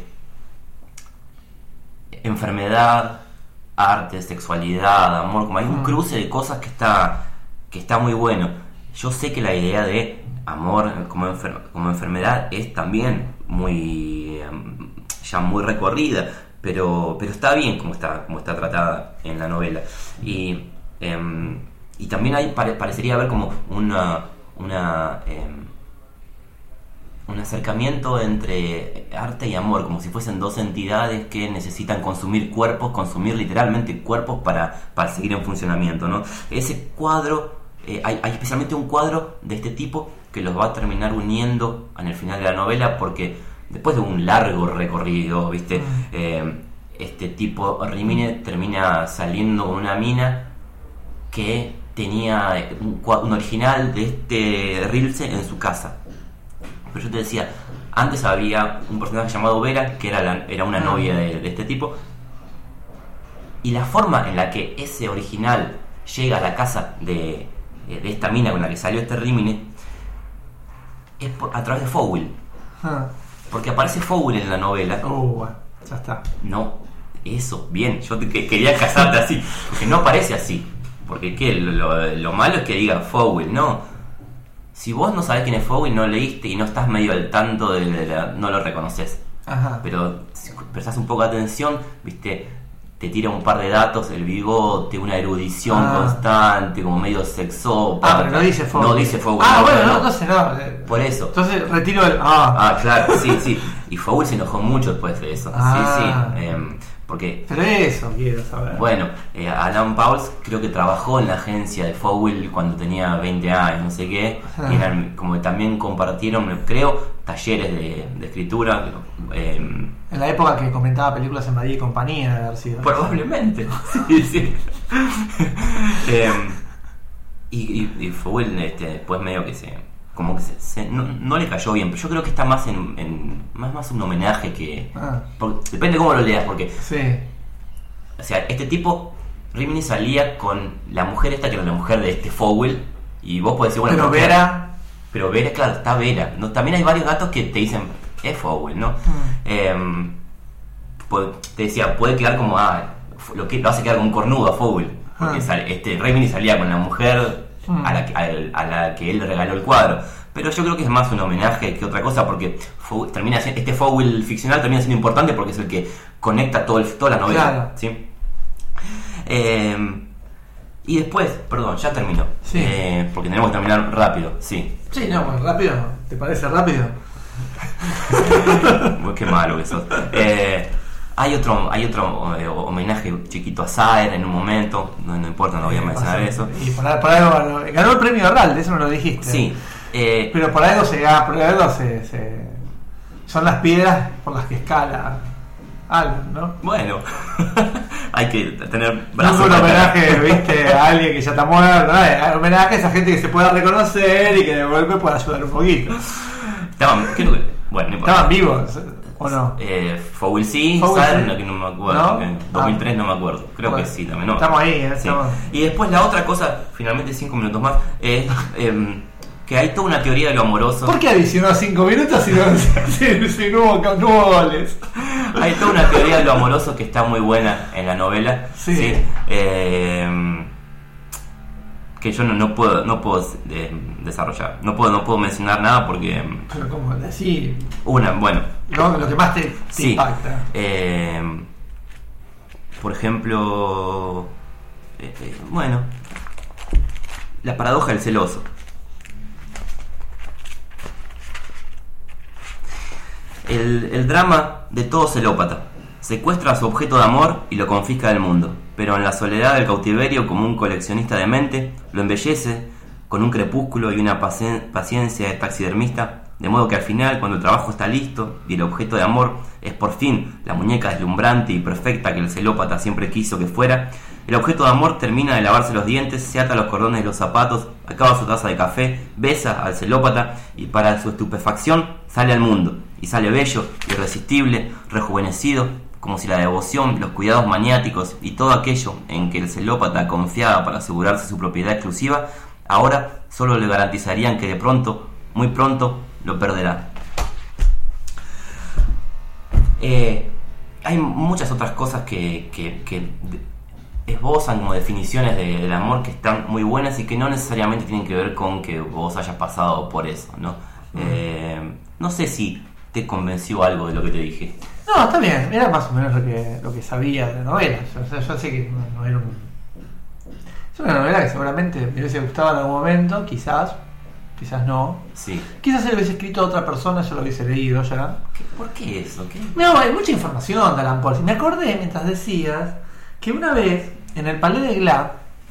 enfermedad, arte, sexualidad, amor, como hay un cruce de cosas que está que está muy bueno. Yo sé que la idea de amor como, enfer- como enfermedad es también muy, ya muy recorrida, pero pero está bien como está como está tratada en la novela. Y eh, y también hay pare, parecería haber como una una eh, un acercamiento entre arte y amor, como si fuesen dos entidades que necesitan consumir cuerpos, consumir literalmente cuerpos para, para seguir en funcionamiento, ¿no? Ese cuadro, eh, hay, hay especialmente un cuadro de este tipo que los va a terminar uniendo en el final de la novela, porque después de un largo recorrido, ¿viste? Mm. Eh, este tipo, Rimini, termina saliendo con una mina que tenía un, un original de este Rilke en su casa. Pero yo te decía, antes había un personaje llamado Vera, que era, la, era una novia de, de este tipo, y la forma en la que ese original llega a la casa de, de esta mina con la que salió este Rimini es por, a través de Fowl. Ah. Porque aparece Fowl en la novela. Oh, bueno, ya está. No, eso, bien, yo te, que, quería casarte así, porque no aparece así. Porque ¿qué? Lo, lo malo es que diga Fowl, no. Si vos no sabés quién es Fowl, no leíste y no estás medio al tanto de, de la, no lo reconoces. Ajá. Pero si prestás un poco de atención, viste, te tira un par de datos, el bigote, una erudición ah. constante, como medio sexópata. Ah, pero no dice Fowl. No dice Fowl. Ah, no, bueno, no, no, entonces no. Por eso. Entonces retiro el. Ah, ah claro, sí, sí. Y Fowl se enojó mucho después de eso. Ah. Sí, sí. Eh, porque, pero eso quiero saber. Bueno, eh, Alan Pauls creo que trabajó en la agencia de Fowl cuando tenía veinte años, no sé qué. Ah. Y eran, como que también compartieron, creo, talleres de, de escritura. Eh, en la época que comentaba películas en Madrid y compañía, de haber sido. Probablemente. Sí, sí. eh, y, y, y Fowl este, después medio que se. Como que se, se, no, no le cayó bien, pero yo creo que está más en, en más, más un homenaje que ah. porque, depende de cómo lo leas, porque sí. O sea, este tipo Rimini salía con la mujer esta que era la mujer de este Fowl, y vos podés decir, bueno, pero Vera, pero Vera, claro, está Vera, ¿no? También hay varios datos que te dicen es Fowl, ¿no? Mm. Eh, te decía, puede quedar como ah, lo que lo hace quedar como un cornudo a Fowl, porque ah. sale, este Rimini salía con la mujer A la, a, a la que él le regaló el cuadro, pero yo creo que es más un homenaje que otra cosa, porque Fowl, termina siendo, este Fowl ficcional termina siendo importante porque es el que conecta todo el, toda la novela, claro. ¿Sí? Eh, y después, perdón, ya terminó, sí. eh, porque tenemos que terminar rápido, sí. Sí, no, pues rápido, ¿te parece rápido? Qué malo que sos. Eh, Hay otro, hay otro eh, homenaje chiquito a Saer en un momento, no, no importa, no voy a mencionar eso. Y por, por algo ganó el premio Arral, de eso no lo dijiste. Sí. Eh, pero por algo se por algo se, se son las piedras por las que escala Alan, ¿no? Bueno, hay que tener brazos. No es un homenaje, viste, a alguien que ya está muerto, ¿no? Homenaje a esa gente que se pueda reconocer y que de golpe pueda ayudar un poquito. Estaban, creo que, bueno, no importa. Estaban vivos. ¿O no? Eh, Fowl sí, Fowl Saer, sí. No, que no me acuerdo, ¿No? en dos mil tres ah. no me acuerdo, creo bueno, que sí también, no. Estamos ahí, ¿eh? Sí. Estamos... Y después la otra cosa, finalmente cinco minutos más, es eh, que hay toda una teoría de lo amoroso. ¿Por qué adicionó cinco minutos si no, si, si no, hubo, no hubo goles? Hay toda una teoría de lo amoroso que está muy buena en la novela. Sí. ¿Sí? Eh, que yo no, no puedo no puedo eh, desarrollar, no puedo no puedo mencionar nada porque. Pero como decir. Una, bueno. Lo, lo que más te, te sí. impacta. Eh, por ejemplo, eh, eh, bueno, la paradoja del celoso. El, el drama de todo celópata. Secuestra a su objeto de amor y lo confisca del mundo, pero en la soledad del cautiverio, como un coleccionista de mente, lo embellece con un crepúsculo y una pacien- paciencia de taxidermista, de modo que al final, cuando el trabajo está listo y el objeto de amor es por fin la muñeca deslumbrante y perfecta que el celópata siempre quiso que fuera, el objeto de amor termina de lavarse los dientes, se ata los cordones de los zapatos, acaba su taza de café, besa al celópata y para su estupefacción sale al mundo, y sale bello, irresistible, rejuvenecido, como si la devoción, los cuidados maniáticos y todo aquello en que el celópata confiaba para asegurarse su propiedad exclusiva, ahora solo le garantizarían que de pronto, muy pronto, lo perderá. Eh, hay muchas otras cosas que, que, que esbozan como definiciones de, del amor que están muy buenas y que no necesariamente tienen que ver con que vos hayas pasado por eso, ¿no? Mm. Eh, no sé si te convenció algo de lo que te dije. No, está bien, era más o menos lo que, lo que sabía de novelas. O sea, yo sé que no, no era un... Es una novela que seguramente me hubiese gustado en algún momento, quizás, quizás no. Sí. Quizás se lo hubiese escrito a otra persona, yo lo hubiese leído ya. ¿Qué, ¿Por qué eso? ¿Qué? No, hay mucha información de Alan Paul. Me acordé mientras decías que una vez en el Palais de Glass,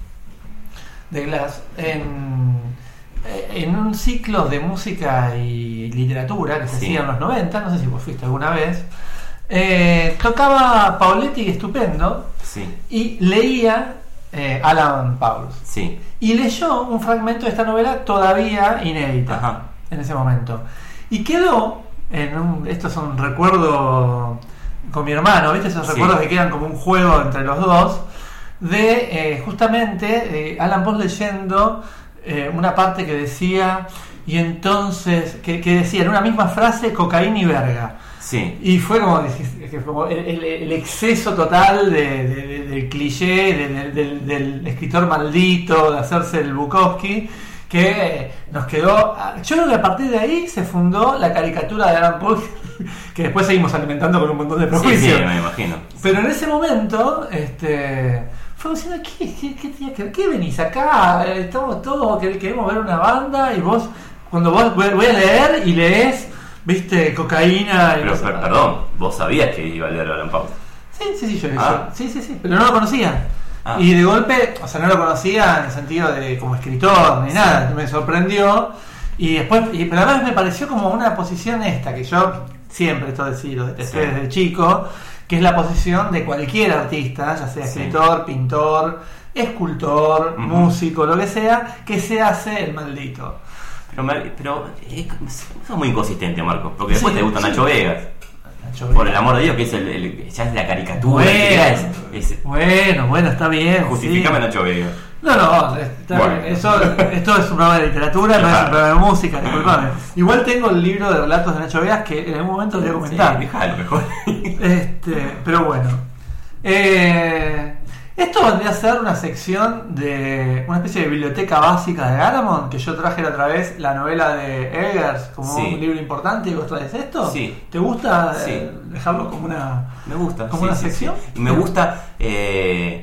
de Glass en, en un ciclo de música y literatura que se Sí. hacía en los noventa, no sé si vos fuiste alguna vez, eh, tocaba Pauletti estupendo Sí, y leía eh, Alan Paul. sí. Y leyó un fragmento de esta novela todavía inédita. Ajá. En ese momento. Y quedó en un... Esto es un recuerdo con mi hermano, ¿viste? Esos Sí. recuerdos que quedan como un juego entre los dos. De eh, justamente eh, Alan Paul leyendo eh, una parte que decía... Y entonces... Que, que decía en una misma frase cocaína y verga. Sí. Y fue como, como el, el- el exceso total de, de- de- del cliché, de- de- del, del escritor maldito, de hacerse el Bukowski, que nos quedó... Yo creo que a partir de ahí se fundó la caricatura de Alan Paul, que después seguimos alimentando con un montón de Sí, prejuicios. sí, me imagino. Pero en ese momento, este, fue diciendo, ¿qué, qué, qué, tenía que- qué venís acá? Eh, Estamos todos, que- queremos ver una banda y vos, cuando vos voy voy a leer y lees, viste, cocaína y Pero, no sé per- nada. perdón, vos sabías que iba a leer Alan Paul. Sí, sí, sí, yo, Ah. yo- sí, sí, sí, pero no lo conocía. Ah. Y de golpe, o sea, no lo conocía en el sentido de como escritor ni nada, me sorprendió. Y después, y, pero a la vez me pareció como una posición esta, que yo siempre, esto decir, lo detesté Sí. desde chico, que es la posición de cualquier artista, ya sea Sí. escritor, pintor, escultor, Ujú. músico, lo que sea, que se hace el maldito. Pero, Mar- pero eh, sos muy inconsistente, Marcos, porque después Sí, te gusta sí. Nacho Vegas. Nacho Por Vegas. el amor de Dios, que es el, el- ya es la caricatura. Bueno, ya es, es- bueno, bueno, está bien. justificame sí. a Nacho Vegas. No, no, está Bueno. bien. Eso, esto es un programa de literatura, no es un Claro. programa de música, disculpame. Igual tengo el libro de relatos de Nacho Vegas que en algún momento te voy a comentar. Sí, déjalo mejor. Este, pero bueno. Eh, esto vendría a ser una sección de una especie de biblioteca básica de Garamond, que yo traje la otra vez la novela de Eggers como Sí. un libro importante y vos traes esto. Sí. ¿Te gusta Sí. eh, dejarlo como una... Me gusta. ¿Como sí, una sí, sección? sí. Y me gusta. Eh,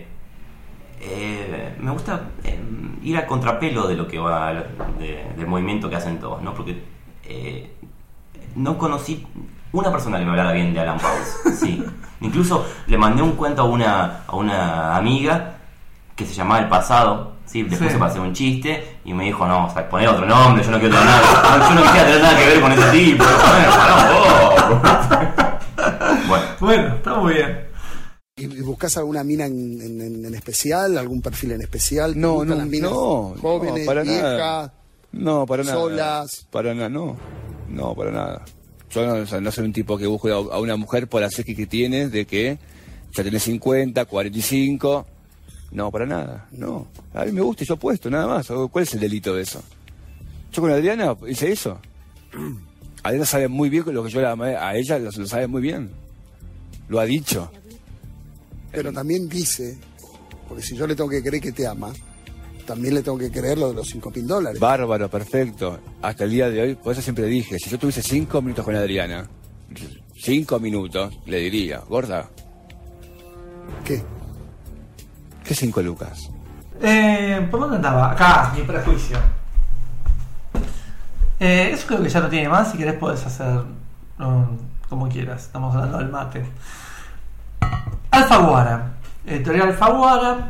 eh, me gusta eh, ir a contrapelo de lo que va. De, del movimiento que hacen todos, ¿no? Porque eh, no conocí una persona que me hablara bien de Alan Paul. Sí. Incluso le mandé un cuento a una, a una amiga que se llamaba El Pasado. Sí, después Sí. se pasó un chiste y me dijo, no, o sea, poné otro nombre, yo no quiero tener nada, no, yo no quisiera tener nada que ver con ese tipo. Bueno, pará un poco. Bueno. Bueno, está muy bien. ¿Y y buscas alguna mina en, en- en especial, algún perfil en especial? ¿Te No, gustan no, las minas no, jóvenes, no, para viejas, nada. No, para nada. solas? Para nada, no. No, para nada. Yo no, o sea, no soy un tipo que busque a a una mujer por la seque que tienes, de que ya tenés cincuenta, cuarenta y cinco. No, para nada, no. A mí me gusta y yo apuesto, nada más. ¿Cuál es el delito de eso? Yo con Adriana hice eso. Adriana sabe muy bien lo que yo la amé a ella, lo, lo sabe muy bien. Lo ha dicho. Pero también dice, porque si yo le tengo que creer que te ama, también le tengo que creer lo de los cinco mil dólares. Bárbaro, perfecto. Hasta el día de hoy, por eso siempre dije, si yo tuviese cinco minutos con Adriana, cinco minutos, le diría, gorda, ¿Qué? ¿qué cinco lucas? Eh, ¿Por dónde andaba? Acá, mi prejuicio. Eh, eso creo que ya no tiene más. Si querés podés hacer um, como quieras. Estamos hablando del mate. Alfaguara. Editorial Alfaguara.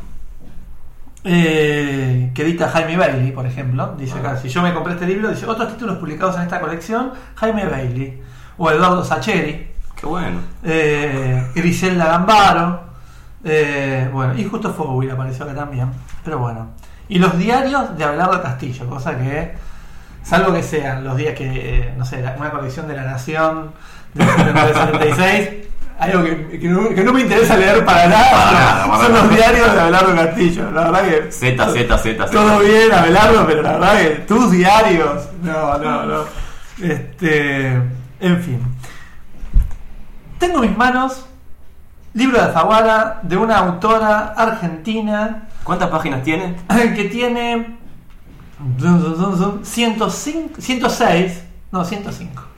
Eh, que edita Jaime Bailey, por ejemplo. Dice acá, si yo me compré este libro, dice otros títulos publicados en esta colección, Jaime Bailey. O Eduardo Sacheri. Qué bueno. Eh, Griselda Gambaro, eh, bueno, y justo Fowl apareció acá también, pero bueno. Y los diarios de Abelardo Castillo, cosa que, salvo que sean los días que, eh, no sé, la- una colección de La Nación de mil novecientos setenta y seis, algo que, que, no, que no me interesa leer para nada, Para nada, para son nada. los diarios de Abelardo Castillo. La verdad que Z, Z, Z, Z. todo bien, Abelardo, pero la verdad que tus diarios, no, no, no. Este, en fin. Tengo en mis manos libro de Alfaguara de una autora argentina ¿Cuántas páginas tiene? que tiene ciento cinco, ciento seis, no, ciento cinco.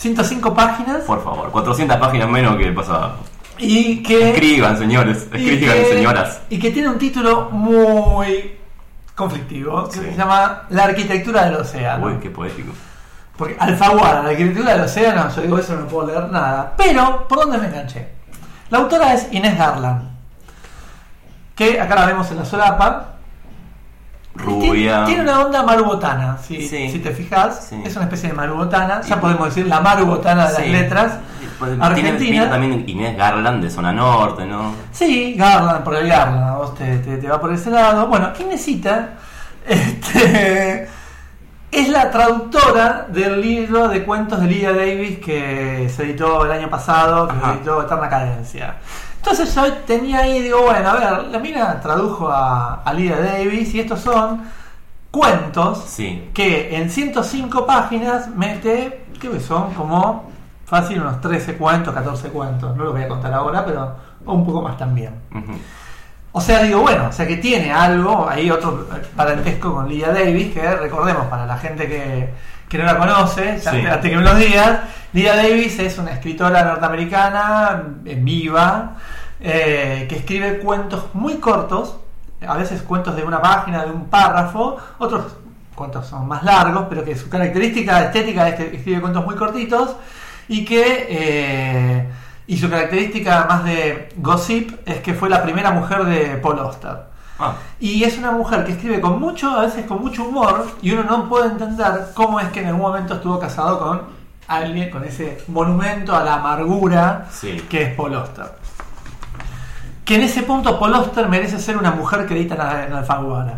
ciento cinco páginas. Por favor, cuatrocientas páginas menos que el pasado. Y que... Escriban, señores, escriban, y que, señoras. Y que tiene un título muy conflictivo, que Sí. se llama La arquitectura del océano. Uy, qué poético. Porque Alfaguara, la arquitectura del océano, yo digo, eso no puedo leer nada. Pero, ¿por dónde me enganché? La autora es Inés Garland, que acá la vemos en la solapa. Rubia. Tiene, tiene una onda marubotana, si, Sí. si te fijas. Sí. Es una especie de marubotana. Ya Y- podemos decir la marubotana de las Sí. letras. Pues, Argentina. Tiene, tiene también Inés Garland de Zona Norte, ¿no? Sí, Garland, por el Garland, a vos te, te, te va por ese lado. Bueno, Inesita este, es la traductora del libro de cuentos de Lydia Davis que se editó el año pasado, que Ajá. se editó Eterna Cadencia. Entonces yo tenía ahí, digo, bueno, a ver, la mina tradujo a, a Lydia Davis y estos son cuentos Sí. que en ciento cinco páginas mete, creo que son como fácil unos trece cuentos, catorce cuentos, no los voy a contar ahora, pero un poco más también. Ujú. O sea, digo, bueno, o sea que tiene algo, hay otro parentesco con Lydia Davis, que recordemos para la gente que, que no la conoce, ya Sí. antes que me lo digas, Lydia Davis es una escritora norteamericana, eh, viva, eh, que escribe cuentos muy cortos, a veces cuentos de una página, de un párrafo, otros cuentos son más largos, pero que su característica estética es que escribe cuentos muy cortitos y que... Eh, y su característica más de gossip es que fue la primera mujer de Paul Auster. Ah, Y es una mujer que escribe con mucho, a veces con mucho humor, y uno no puede entender cómo es que en algún momento estuvo casado con alguien, con ese monumento a la amargura sí. que es Paul Auster. Que en ese punto Paul Auster merece ser una mujer que edita en la- en Alfaguara.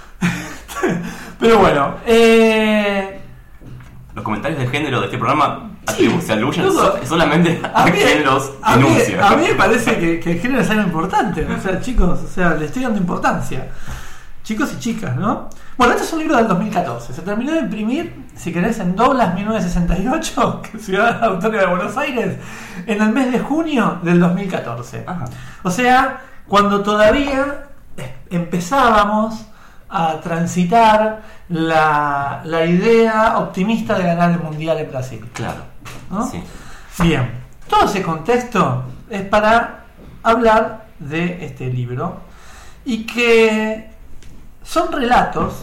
Pero bueno, eh, Los comentarios de género de este programa Sí, atribu- se atribuyen todo. so- solamente a, mí, quien los a mí- denuncia. a mí me parece que, que el género es algo importante. O sea, chicos, o sea, le estoy dando importancia. Chicos y chicas, ¿no? Bueno, este es un libro del dos mil catorce. Se terminó de imprimir, si querés, en Doblas mil novecientos sesenta y ocho, que es Ciudad Autónoma de Buenos Aires, en el mes de junio del dos mil catorce. Ajá. O sea, cuando todavía empezábamos a transitar la, la idea optimista de ganar el Mundial en Brasil. Claro. ¿No? Sí. Bien, todo ese contexto es para hablar de este libro y que son relatos,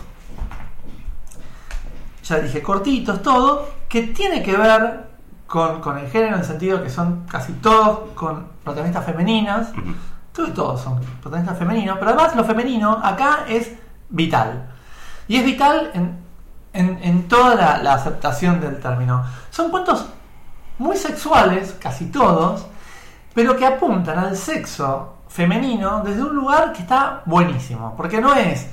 ya dije cortitos, todo, que tiene que ver con, con el género en el sentido que son casi todos con protagonistas femeninas, Ujú. todos, todos son protagonistas femeninos, pero además lo femenino acá es vital. Y es vital en, en, en toda la, la aceptación del término. Son cuentos muy sexuales, casi todos, pero que apuntan al sexo femenino desde un lugar que está buenísimo, porque no es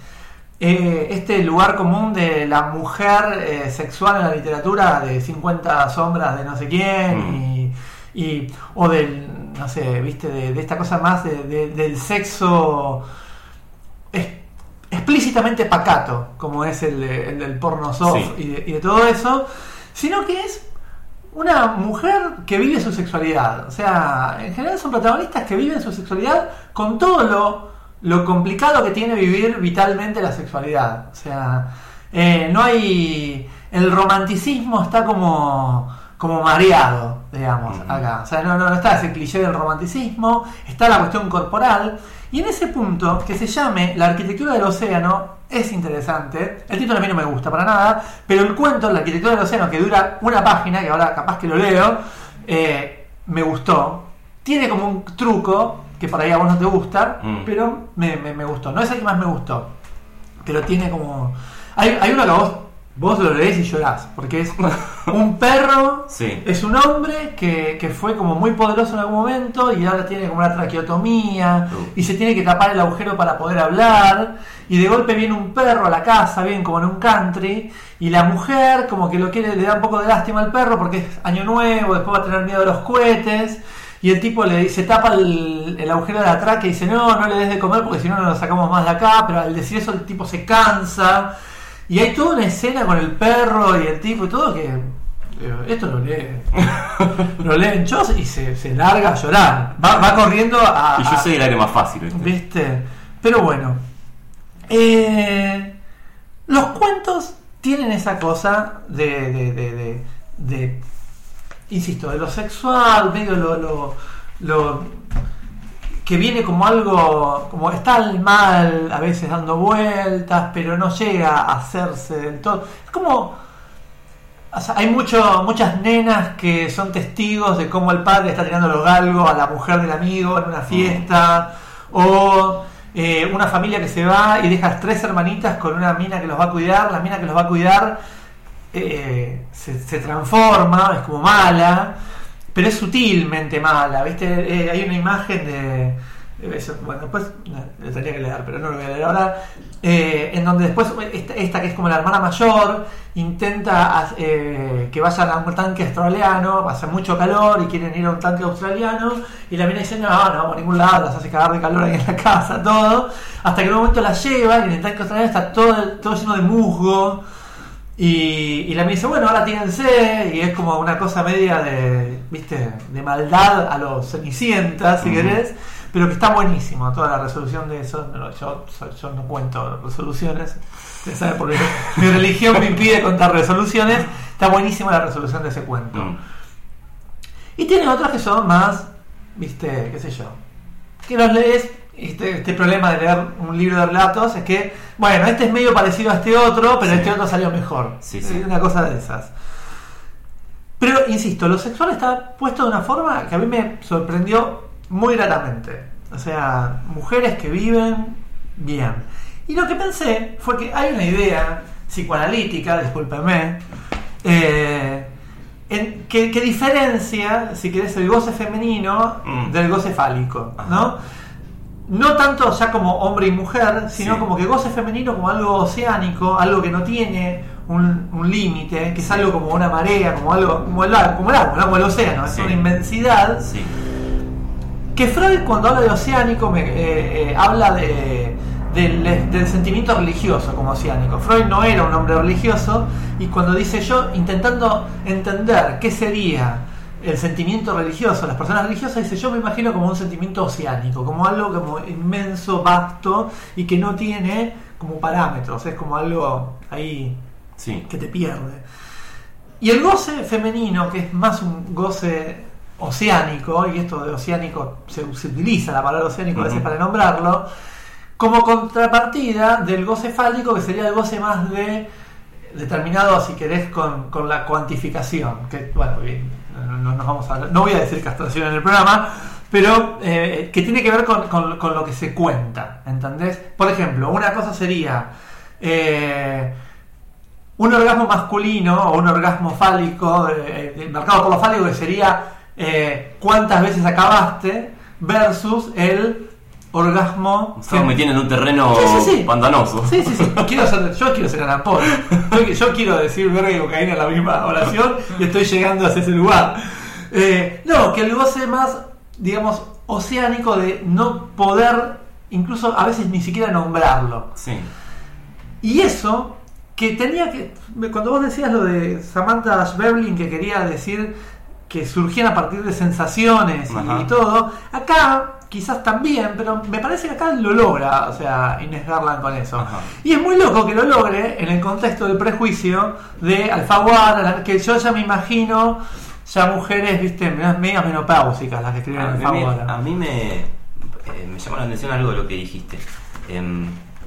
eh, este lugar común de la mujer eh, sexual en la literatura de cincuenta sombras de no sé quién Mm. y, y o del, no sé, viste, de, de esta cosa más de, de- del sexo es- explícitamente pacato, como es el, de- el del porno soft Sí. y, de, y de todo eso, sino que es una mujer que vive su sexualidad. O sea, en general son protagonistas que viven su sexualidad con todo lo, lo complicado que tiene vivir vitalmente la sexualidad. O sea, eh, no hay... El romanticismo está como, como mareado, digamos, Ujú. acá. O sea, no, no, no está ese cliché del romanticismo, está la cuestión corporal. Y en ese punto, que se llame La arquitectura del océano, es interesante. El título a mí no me gusta para nada, pero el cuento, La arquitectura del océano, que dura una página, que ahora capaz que lo leo, eh, me gustó. Tiene como un truco, que por ahí a vos no te gusta, Mm. pero me, me, me gustó. No es el que más me gustó, pero tiene como... Hay, hay uno que a vos, vos lo lees y llorás, porque es un perro, Sí. es un hombre que, que fue como muy poderoso en algún momento y ahora tiene como una traqueotomía Uh. y se tiene que tapar el agujero para poder hablar, y de golpe viene un perro a la casa, bien como en un country, y la mujer como que lo quiere, le da un poco de lástima al perro porque es año nuevo, después va a tener miedo de los cohetes, y el tipo le dice, tapa el, el agujero de la tráquea y dice, no, no le des de comer porque si no no lo sacamos más de acá, pero al decir eso el tipo se cansa. Y hay toda una escena con el perro y el tipo y todo que... eh, Esto lo lee. Lo lee en Chos y se, se larga a llorar. Va, va corriendo a... Y yo a- soy el aire más fácil, ¿viste? ¿Viste? Pero bueno. Eh, los cuentos tienen esa cosa de, de, de, de, de insisto, de lo sexual, medio lo, lo, lo que viene como algo, como está el mal a veces dando vueltas, pero no llega a hacerse del todo. Es como, o sea, hay mucho, muchas nenas que son testigos de cómo el padre está tirando los galgos a la mujer del amigo en una fiesta, o eh, una familia que se va y deja tres hermanitas con una mina que los va a cuidar. La mina que los va a cuidar eh, se, se transforma, es como mala, pero es sutilmente mala, ¿viste? Eh, hay una imagen de... Eso, bueno, después lo tendría que leer, pero no lo voy a leer ahora. Eh, en donde después esta, esta que es como la hermana mayor intenta eh, que vayan a un tanque australiano, hace mucho calor y quieren ir a un tanque australiano, y la mina dice: no, no vamos a ningún lado, las hace cagar de calor ahí en la casa, todo, hasta que en un momento la lleva y en el tanque australiano está todo, todo lleno de musgo. Y, y la mina dice: bueno, ahora tírense, y es como una cosa media de, viste, de maldad a los Cenicienta, si uh-huh. querés, pero que está buenísimo toda la resolución de eso. No, yo, yo no cuento resoluciones, ustedes saben, porque mi religión me impide contar resoluciones. Está buenísima la resolución de ese cuento. Uh-huh. Y tiene otras que son más, viste, qué sé yo, que los lees. Este, este problema de leer un libro de relatos es que, bueno, este es medio parecido a este otro, pero sí. este otro salió mejor. Sí, sí. Una cosa de esas. Pero, insisto, lo sexual está puesto de una forma que a mí me sorprendió muy gratamente. O sea, mujeres que viven bien. Y lo que pensé fue que hay una idea psicoanalítica, discúlpeme, eh, en, que, que diferencia, si querés, el goce femenino mm. del goce fálico, Ajá. ¿no? No tanto ya como hombre y mujer, sino sí. como que goce femenino como algo oceánico, algo que no tiene un, un límite, que es algo como una marea, como algo como el, como el agua, ¿no? Como el océano, sí. es una inmensidad. Sí. Que Freud, cuando habla de oceánico, me, eh, eh, habla de, del, del sentimiento religioso como oceánico. Freud no era un hombre religioso, y cuando dice yo, intentando entender qué sería el sentimiento religioso, las personas religiosas, dice: yo me imagino como un sentimiento oceánico, como algo como inmenso, vasto, y que no tiene como parámetros, es como algo ahí sí. que te pierde. Y el goce femenino, que es más un goce oceánico, y esto de oceánico se, se utiliza la palabra oceánico uh-huh. a veces para nombrarlo, como contrapartida del goce fálico, que sería el goce más de determinado, si querés, con, con la cuantificación, que bueno, bien, no, no, nos vamos a, no voy a decir castración en el programa, pero eh, que tiene que ver con, con, con lo que se cuenta, ¿entendés? Por ejemplo, una cosa sería eh, un orgasmo masculino o un orgasmo fálico, eh, marcado por lo fálico, que sería eh, cuántas veces acabaste, versus el orgasmo. Estamos metiendo en un terreno sí, sí, sí. pantanoso. Sí, sí, sí. Quiero ser, yo quiero ser Anapol. Yo, yo quiero decir verga y cocaína en la misma oración y estoy llegando hacia ese lugar. Eh, no, que el goce más, digamos, oceánico de no poder, incluso a veces ni siquiera nombrarlo. Sí. Y eso, que tenía que. Cuando vos decías lo de Samantha Schweblin, que quería decir que surgían a partir de sensaciones y, y todo, acá quizás también, pero me parece que acá lo logra, o sea, Inés Garland con eso. Ajá. Y es muy loco que lo logre en el contexto del prejuicio de Alfaguara, que yo ya me imagino ya mujeres, viste, medias menopáusicas las que escriben a Alfaguara. Me, a mí me, eh, me llamó la atención algo de lo que dijiste. Eh,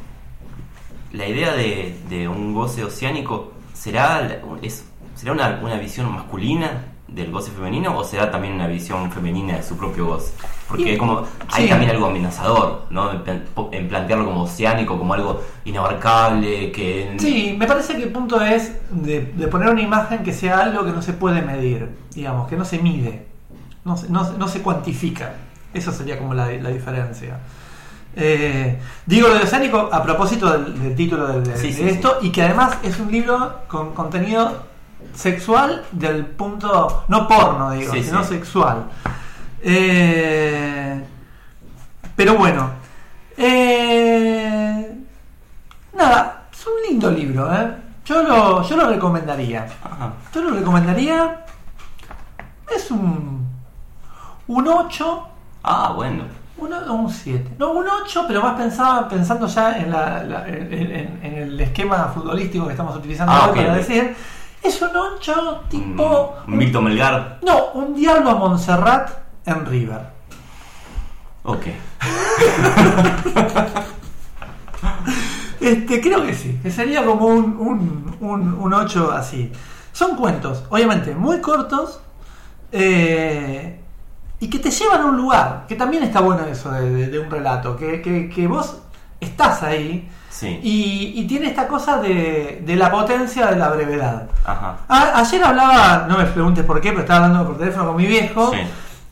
la idea de, de un goce oceánico, ¿será, es, ¿será una, una visión masculina del goce femenino, o será también una visión femenina de su propio goce? Porque y, como hay sí. también algo amenazador, ¿no? En plantearlo como oceánico, como algo inabarcable, que... Sí, me parece que el punto es de, de poner una imagen que sea algo que no se puede medir, digamos, que no se mide, no se, no, no se cuantifica. Eso sería como la, la diferencia. Eh, digo lo de oceánico a propósito del, del título de, de, sí, de sí, esto, sí. Y que además es un libro con contenido sexual del punto, no porno digo, sí, sino sí. sexual. Eh, pero bueno, eh, nada, es un lindo libro, ¿eh? Yo lo, yo lo recomendaría. Ajá. Yo lo recomendaría. Es un un ocho. Ah, bueno. Un, un siete. No, un ocho, pero más pensaba, pensando ya en, la, la, en, en, en el esquema futbolístico que estamos utilizando ah, hoy okay, para okay. decir. Es un ocho tipo... Un Milton Melgar. No, un Diablo Montserrat en River. Ok. Este, creo que sí, que sería como un, un, un, un ocho así. Son cuentos, obviamente, muy cortos, eh, y que te llevan a un lugar, que también está bueno eso de, de, de un relato, que, que, que vos estás ahí, sí. y, y tiene esta cosa de, de la potencia de la brevedad. Ajá. A, ayer hablaba, no me preguntes por qué, pero estaba hablando por teléfono con mi viejo, Sí.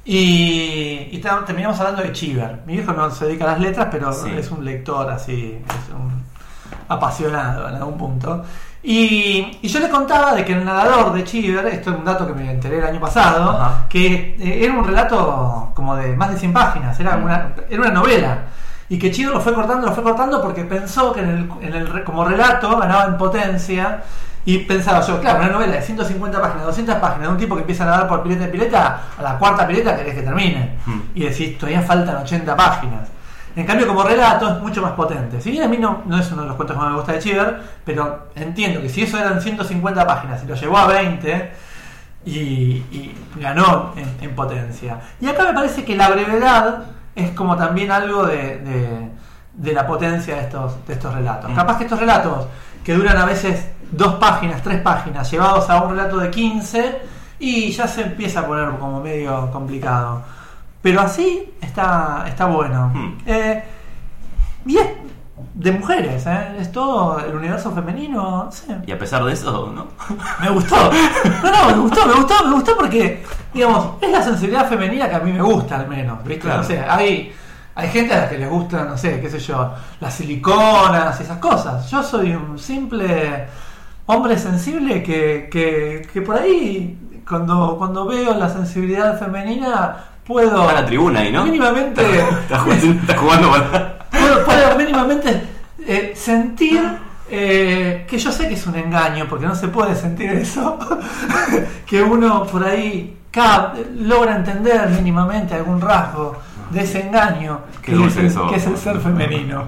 y, y está, terminamos hablando de Chiver. Mi viejo no se dedica a las letras, pero Sí. es un lector así, es un apasionado en algún punto. Y, y yo le contaba de que el narrador de Chiver, esto es un dato que me enteré el año pasado, Ajá. que eh, era un relato como de más de cien páginas, era una, era una novela, y que Chiver lo fue cortando, lo fue cortando porque pensó que en el, en el como relato ganaba en potencia, y pensaba yo, claro, una novela de ciento cincuenta páginas, doscientas páginas, de un tipo que empieza a nadar por pileta en pileta, a la cuarta pileta querés que termine, Hmm. y decís, todavía faltan ochenta páginas. En cambio, como relato es mucho más potente. Si bien a mí no, no es uno de los cuentos que más me gusta de Chiver, pero entiendo que si eso eran ciento cincuenta páginas y lo llevó a veinte, y, y ganó en, en potencia. Y acá me parece que la brevedad es como también algo de, de, de la potencia de estos, de estos relatos. Mm. Capaz que estos relatos, que duran a veces dos páginas, tres páginas, llevados a un relato de quince, y ya se empieza a poner como medio complicado. Pero así está, está bueno. Hmm. Eh, y es de mujeres, ¿eh? Es todo el universo femenino. No sé. Y a pesar de eso, ¿no? Me gustó. No, no, me gustó, me gustó, me gustó porque, digamos, es la sensibilidad femenina que a mí me gusta, al menos. ¿Viste? Claro. No sé, hay, hay gente a la que les gusta, no sé, qué sé yo, las siliconas y esas cosas. Yo soy un simple hombre sensible que, que, que por ahí, cuando, cuando veo la sensibilidad femenina, puedo Está en la tribuna ahí, ¿no? mínimamente Está jugando, está jugando para... puedo, puedo mínimamente eh, sentir eh, que yo sé que es un engaño, porque no se puede sentir eso, que uno por ahí cap, logra entender mínimamente algún rasgo de ese engaño Qué que, dulce es, eso. que es el ser femenino.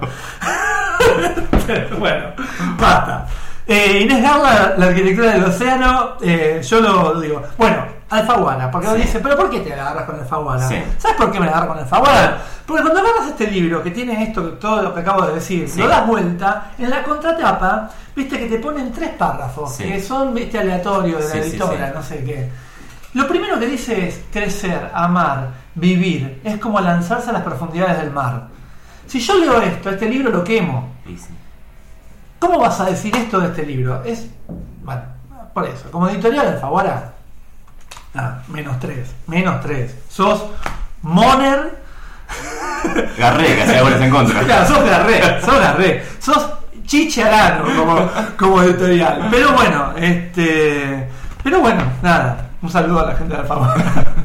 Pero bueno, basta. Eh, Inés Garla, la arquitectura del océano, eh, yo lo digo, bueno, Alfaguara, porque uno Sí. dice, pero ¿por qué te agarras con Alfaguara? Sí. ¿Sabes por qué me agarro con Alfaguara? Porque cuando agarras este libro que tiene esto, todo lo que acabo de decir, Sí. lo das vuelta, en la contratapa, viste que te ponen tres párrafos, Sí. que son, viste, aleatorios de la Sí, sí, editora, sí. no sé qué. Lo primero que dice es crecer, amar, vivir, es como lanzarse a las profundidades del mar. Si yo leo esto, este libro lo quemo. Sí, sí. ¿Cómo vas a decir esto de este libro? Es, bueno, por eso, como editorial Alfaguara, ah, menos tres, menos tres. Sos Moner. Garré, que hacía goles en contra. Claro, sos Garré, sos Garré, sos Chicharano como, como editorial. Pero bueno, este, pero bueno, nada, un saludo a la gente de Alfaguara.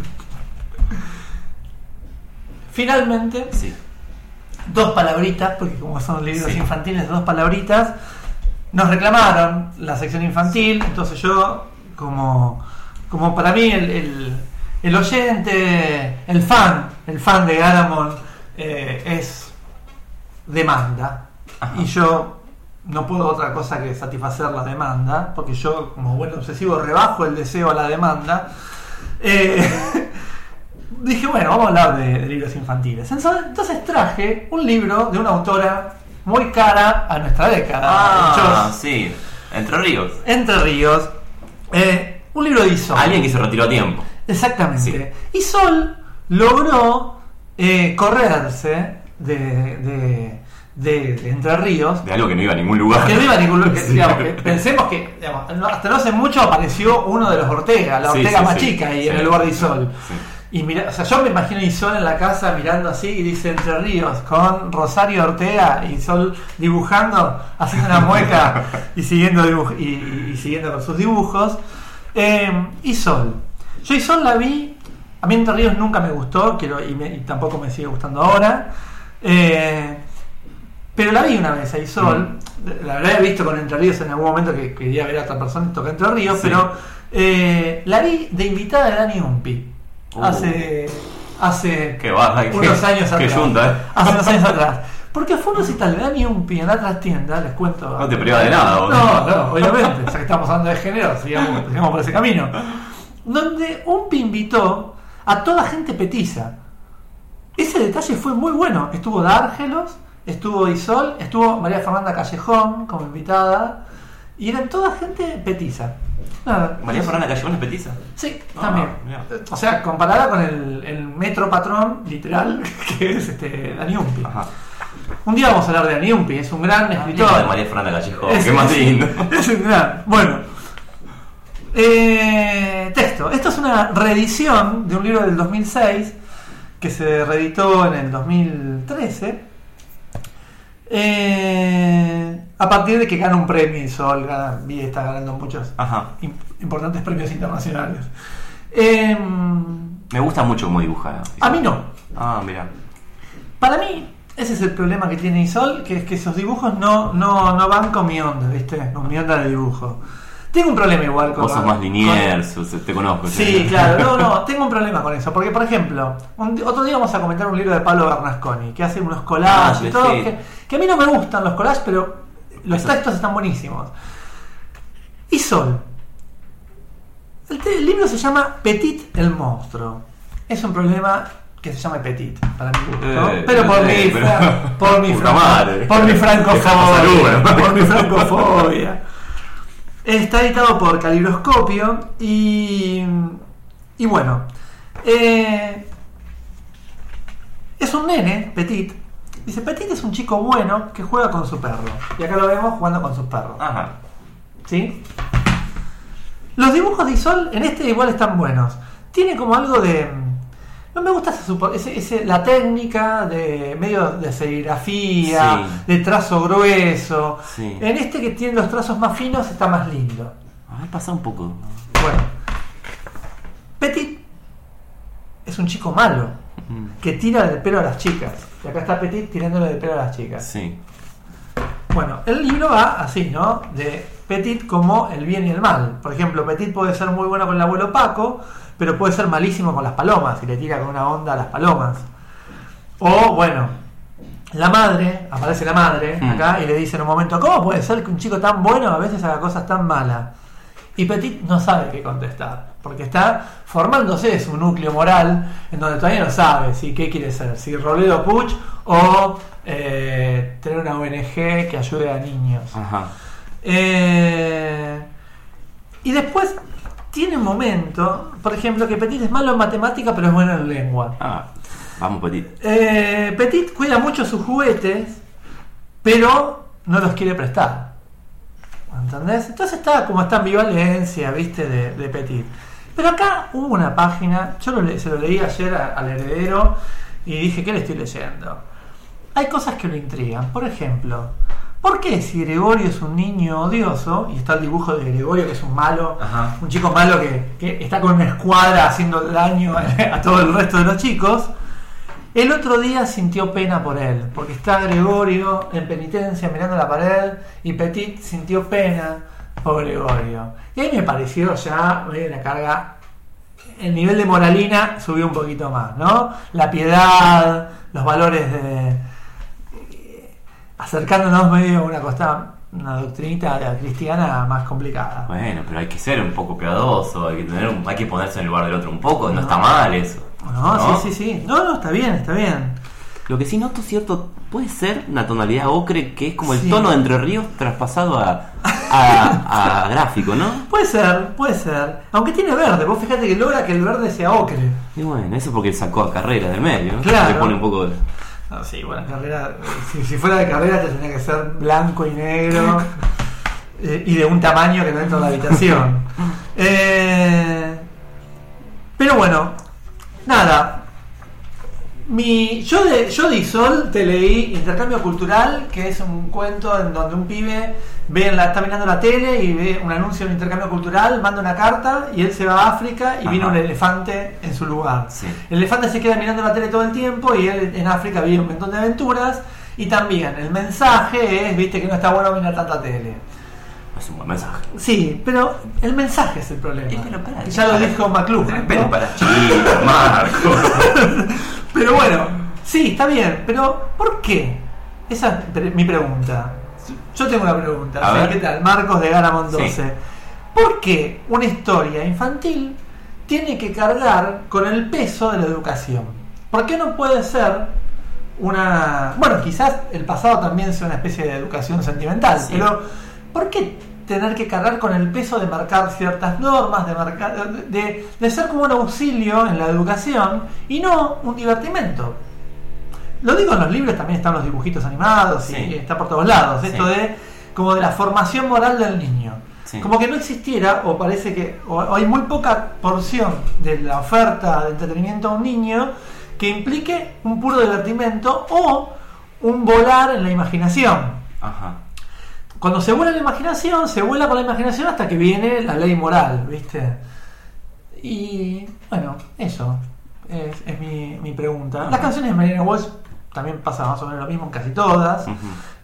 Finalmente, Sí. dos palabritas, porque como son libros Sí. infantiles, dos palabritas, nos reclamaron la sección infantil, entonces yo, como, como para mí el, el, el oyente, el fan, el fan de Garamond eh, es demanda. Ajá. Y yo no puedo otra cosa que satisfacer la demanda, porque yo como buen obsesivo rebajo el deseo a la demanda. Eh, dije, bueno, vamos a hablar de, de libros infantiles. Entonces traje un libro de una autora muy cara a nuestra década. Ah, Muchos- sí. Entre Ríos. Entre Ríos. Eh, un libro de Isol. Alguien que se retiró a tiempo. Exactamente. Isol logró eh, correrse de, de, de, de Entre Ríos. De algo que no iba a ningún lugar. Que no iba a ningún lugar. que, Sí. digamos, que pensemos que digamos, no- hasta no hace mucho apareció uno de los Ortega, la Sí, Ortega sí, más sí. chica, y Sí. en el lugar de Isol. Sí. Y mira, o sea, yo me imagino a Isol en la casa mirando así y dice Entre Ríos con Rosario Ortega y Isol dibujando, haciendo una mueca y siguiendo dibuj- y, y- y siguiendo con sus dibujos. Eh, Isol. Yo Isol la vi, a mí Entre Ríos nunca me gustó, quiero, y, me- y tampoco me sigue gustando ahora. Eh, pero la vi una vez a Isol, la había visto con Entre Ríos en algún momento que quería ver a otra persona y toca Entre Ríos, Sí. pero eh, la vi de invitada de Dani Umpi. Uh. Hace, hace Qué baja, qué- unos años qué atrás. yunta, ¿eh? Hace unos años atrás. Porque fue un recital de Dani Umpi en la trastienda, les cuento. No te privas de nada, vos. No, no, obviamente, ya que estamos hablando de género, sigamos, sigamos por ese camino. Donde Umpi invitó a toda gente petiza. Ese detalle fue muy bueno. Estuvo D'Argelos, estuvo Isol, estuvo María Fernanda Callejón como invitada. Y eran toda gente petiza. Nada, ¿María Fernanda Callejón es petiza? Sí, Ah, también. mirá. O sea, comparada con el, el metro patrón literal que es este Dani Umpi. Ajá. Un día vamos a hablar de Dani Umpi, es un gran escritor. De María Fernanda Callejón, Es- qué más es- lindo. Es un gran. Bueno. Eh, texto. Esto es una reedición de un libro del dos mil seis que se reeditó en el dos mil trece. Eh, a partir de que gana un premio y Sol gana, y está ganando muchos Ajá. im- importantes premios internacionales. Eh, Me gusta mucho cómo dibuja. a mí no. Ah, mira. Para mí, ese es el problema que tiene Isol, que es que esos dibujos no, no, no van con mi onda, ¿viste? Con mi onda de dibujo. Tengo un problema igual con... Vos sos más con- Liniers, te conozco. Sí, claro, no, no, tengo un problema con eso, porque por ejemplo, un di- otro día vamos a comentar un libro de Pablo Bernasconi, que hace unos collages Ah, y todo, sí. que, que a mí no me gustan los collages, pero los Eso. textos están buenísimos. Isol. El, te- el libro se llama Petit el monstruo. Es un problema que se llama Petit, para mi gusto, Eh, pero por eh, mi, pero- fra- por mi, Puta franco- madre. por mi Dejamos francofobia, salud, por mi francofobia. Está editado por Calibroscopio y, y bueno, eh, es un nene, Petit. Dice, Petit es un chico bueno que juega con su perro. Y acá lo vemos jugando con sus perros. Ajá. ¿Sí? Los dibujos de Isol en este igual están buenos. Tiene como algo de... No me gusta ese, supo- ese, ese- la técnica de medio de serigrafía, Sí. de trazo grueso. Sí. En este que tiene los trazos más finos está más lindo. A ver, pasa un poco. Bueno, Petit es un chico malo Mm, que tira del pelo a las chicas. Y acá está Petit tirándole del pelo a las chicas. Sí. Bueno, el libro va así, ¿no? De Petit como el bien y el mal. Por ejemplo, Petit puede ser muy bueno con el abuelo Paco, pero puede ser malísimo con las palomas y le tira con una onda a las palomas. O, bueno, la madre, aparece la madre Mm. acá y le dice en un momento, ¿cómo puede ser que un chico tan bueno a veces haga cosas tan malas? Y Petit no sabe qué contestar, porque está formándose su núcleo moral en donde todavía no sabe si qué quiere ser, si Robledo Puch o eh, tener una O N G que ayude a niños. Ajá. Eh, y después tiene un momento, por ejemplo, que Petit es malo en matemática pero es bueno en lengua. Ah, vamos, Petit. Eh, Petit cuida mucho sus juguetes, pero no los quiere prestar. ¿Entendés? Entonces está como esta ambivalencia, ¿viste? De, de Petit. Pero acá hubo una página, yo lo le- se lo leí ayer a- al heredero y dije, ¿qué le estoy leyendo? Hay cosas que lo intrigan. Por ejemplo, ¿por qué si Gregorio es un niño odioso, y está el dibujo de Gregorio que es un malo, Ajá. un chico malo que, que está con una escuadra haciendo daño a, a todo el resto de los chicos, el otro día sintió pena por él, porque está Gregorio en penitencia mirando la pared y Petit sintió pena por Gregorio. Y ahí me pareció ya medio una carga, el nivel de moralina subió un poquito más, ¿no? La piedad, los valores de... acercándonos medio a una cosa, una doctrinita cristiana más complicada. Bueno, pero hay que ser un poco piadoso, hay que tener un- hay que ponerse en el lugar del otro un poco, no, está mal eso. No, ¿no? sí, sí, sí. No, no, está bien, está bien. Lo que sí noto cierto, puede ser una tonalidad ocre que es como el Sí. tono de Entre Ríos traspasado a, a, a gráfico, ¿no? Puede ser, puede ser. Aunque tiene verde, vos fíjate que logra que el verde sea ocre. Y bueno, eso porque sacó a Carrera del medio, ¿no? Claro. Le pone un poco de... No, sí, bueno, carrera. Si, si fuera de carrera, te tenía que ser blanco y negro eh, y de un tamaño que no entra en la habitación. Eh, pero bueno, nada. Mi, yo, de, yo de Isol te leí Intercambio Cultural, que es un cuento en donde un pibe ve en la, está mirando la tele y ve un anuncio de un intercambio cultural, manda una carta y él se va a África y Ajá. viene un elefante en su lugar. Sí. El elefante se queda mirando la tele todo el tiempo y él en África vive un montón de aventuras. Y también el mensaje es, viste, que no está bueno mirar tanta tele. Es un buen mensaje. Sí, pero el mensaje es el problema. Eh, pero pará, ya lo pará. dijo McLuhan, Pero ¿no? para chicos, Marco. Pero bueno, sí, está bien, pero ¿por qué? esa es pre- mi pregunta. Yo tengo una pregunta. A ¿Sí? ver. ¿Qué tal? Marcos de Garamond doce. Sí. ¿Por qué una historia infantil tiene que cargar con el peso de la educación? ¿Por qué no puede ser una... Bueno, quizás el pasado también sea una especie de educación sentimental, Sí. pero ¿por qué tener que cargar con el peso de marcar ciertas normas, de, marcar, de, de ser como un auxilio en la educación y no un divertimento? Lo digo, en los libros también están los dibujitos animados y Sí. está por todos lados, esto Sí. de como de la formación moral del niño. Sí. Como que no existiera, o parece que o, o hay muy poca porción de la oferta de entretenimiento a un niño que implique un puro divertimento o un volar en la imaginación. Ajá. Cuando se vuela la imaginación, se vuela con la imaginación hasta que viene la ley moral, ¿viste? Y bueno, eso es, es mi, mi pregunta. Las canciones de Mariana Walsh también pasa más o menos lo mismo en casi todas. Ujú.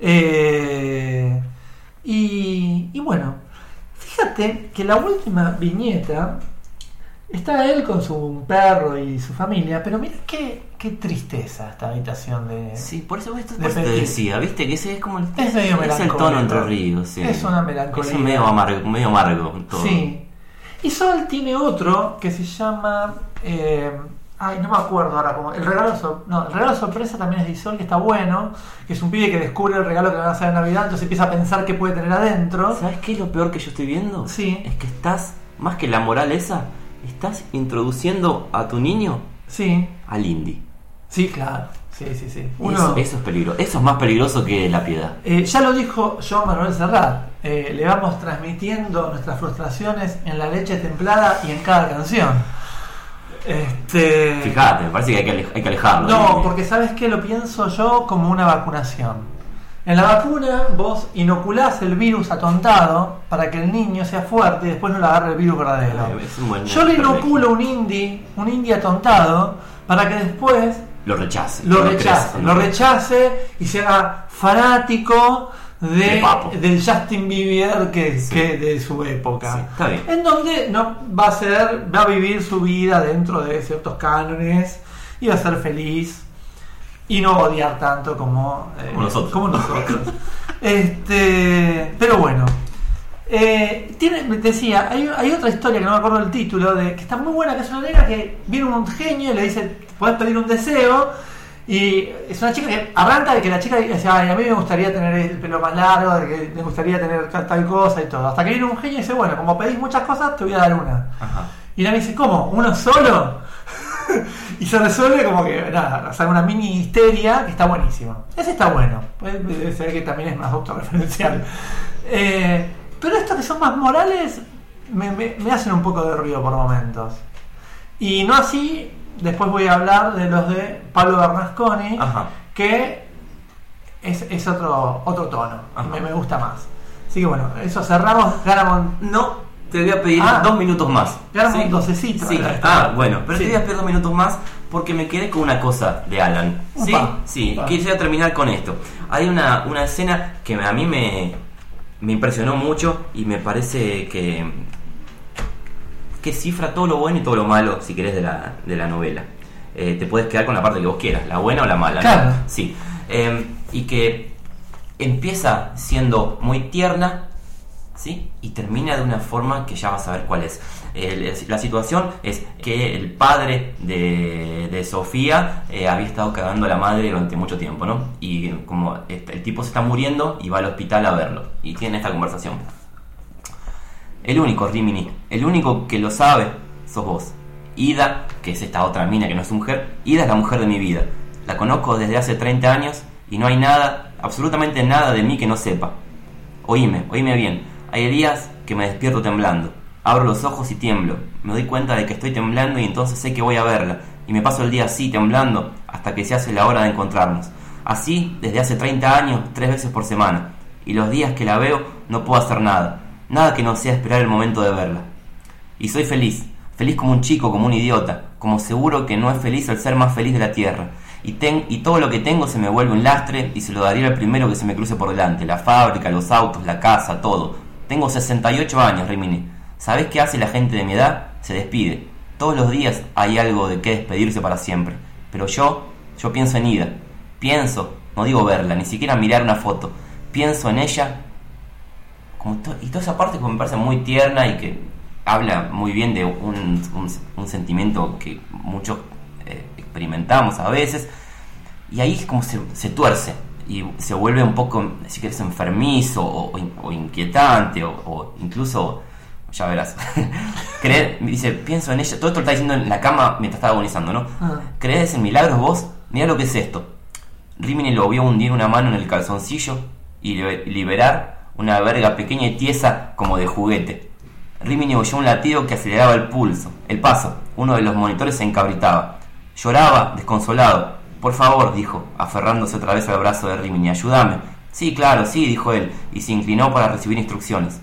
Eh, y, y bueno, fíjate que la última viñeta está él con su perro y su familia, pero mira qué, qué tristeza esta habitación de... Sí, por eso, esto, de por eso te Petit. decía, viste que ese es como el, Es medio es el melancólico. tono entre ríos, sí. Es una melancolía. Es un medio amargo, medio amargo todo. Sí. Y Sol tiene otro que se llama... eh, ay, no me acuerdo ahora cómo... El regalo, sor- no, el regalo sorpresa también es de Isol, que está bueno, que es un pibe que descubre el regalo que le van a hacer en Navidad, entonces empieza a pensar qué puede tener adentro. ¿Sabes qué es lo peor que yo estoy viendo? Sí. Es que estás, más que la moral esa, estás introduciendo a tu niño Sí, al indie. sí, claro. Sí, sí, sí. Uno, Eso, eso es peligroso. Eso es más peligroso que la piedad. Eh, ya lo dijo Joan Manuel Serrat, eh, le vamos transmitiendo nuestras frustraciones en la leche templada y en cada canción. Este... Fíjate, me parece que hay que, ale- hay que alejarlo. No, porque ¿sabes qué? Lo pienso yo como una vacunación. En la vacuna vos inoculás el virus atontado para que el niño sea fuerte y después no le agarre el virus verdadero. Eh, es un buen Yo le estrategia. inoculo un indie, un indie atontado, para que después Lo rechace. lo no rechace, crece, lo no. rechace y se haga fanático de, De Papo. del Justin Bieber que, Sí. que de su época. Sí, está bien. En donde no va a ser, va a vivir su vida dentro de ciertos cánones y va a ser feliz y no odiar tanto como, eh, Como nosotros. como nosotros. este, pero bueno. Eh, tiene, me decía, hay, hay otra historia que no me acuerdo el título, de que está muy buena, que es una nena que viene un genio y le dice, podés pedir un deseo, y es una chica que arranca de que la chica dice, ay, a mí me gustaría tener el pelo más largo, de que me gustaría tener tal, tal cosa y todo, hasta que viene un genio y dice, bueno, como pedís muchas cosas, te voy a dar una. Ajá. Y la dice, ¿cómo? ¿Uno solo? Y se resuelve como que, nada, o sea, una mini histeria que está buenísima. Ese está bueno, puede ser que también es más autorreferencial. Eh, pero estos que son más morales me, me, me hacen un poco de ruido por momentos. Y no así, después voy a hablar de los de Pablo Bernasconi, Ajá. que es, es otro, otro tono, Ajá. me, me gusta más. Así que bueno, eso cerramos. Garamond. No, te voy a pedir Ah. dos minutos más. Garamond ¿Sí? docecito. Sí. era esta. Ah, bueno, pero Sí. te voy a pedir dos minutos más porque me quedé con una cosa de Alan. ¿Sí? Upa, Sí, upa. quisiera terminar con esto. Hay una, una escena que a mí me, me impresionó mucho y me parece que, que cifra todo lo bueno y todo lo malo, si querés, de la, de la novela. Eh, te puedes quedar con la parte que vos quieras, la buena o la mala, ¿no? Claro. Sí. Eh, y que empieza siendo muy tierna, ¿sí? Y termina de una forma que ya vas a ver cuál es. Eh, la situación es que el padre de, de Sofía eh, había estado cagando a la madre durante mucho tiempo, ¿no? Y como el, el tipo se está muriendo y va al hospital a verlo. Y tiene esta conversación. El único, Rimini, el único que lo sabe sos vos. Ida, que es esta otra mina que no es mujer, Ida es la mujer de mi vida. La conozco desde hace treinta años y no hay nada, absolutamente nada de mí que no sepa. Oíme, oíme bien. Hay días que me despierto temblando. Abro los ojos y tiemblo. Me doy cuenta de que estoy temblando y entonces sé que voy a verla. Y me paso el día así, temblando, hasta que se hace la hora de encontrarnos. Así, desde hace treinta años, tres veces por semana. Y los días que la veo, no puedo hacer nada. Nada que no sea esperar el momento de verla. Y soy feliz. Feliz como un chico, como un idiota. Como seguro que no es feliz el ser más feliz de la tierra. Y, ten, y todo lo que tengo se me vuelve un lastre y se lo daría al primero que se me cruce por delante. La fábrica, los autos, la casa, todo. Tengo sesenta y ocho años, Rimini. ¿Sabés qué hace la gente de mi edad? Se despide. Todos los días hay algo de qué despedirse para siempre. Pero yo, yo pienso en Ida. Pienso no digo verla, ni siquiera mirar una foto. Pienso en ella, como to- y toda esa parte que me parece muy tierna y que habla muy bien de un, un, un sentimiento que muchos eh, experimentamos a veces, y ahí es como se, se tuerce y se vuelve un poco, si querés, enfermizo o, o, o inquietante o, o incluso, ya verás, creer, dice, pienso en ella, todo esto lo está diciendo en la cama mientras estaba agonizando, ¿no? Ah. ¿Crees en milagros vos? Mirá lo que es esto. Rimini lo vio hundir una mano en el calzoncillo y liberar una verga pequeña y tiesa como de juguete. Rimini oyó un latido que aceleraba el pulso, el paso. Uno de los monitores se encabritaba. Lloraba, desconsolado. Por favor, dijo, aferrándose otra vez al brazo de Rimini, ayúdame. Sí, claro, sí, dijo él, y se inclinó para recibir instrucciones.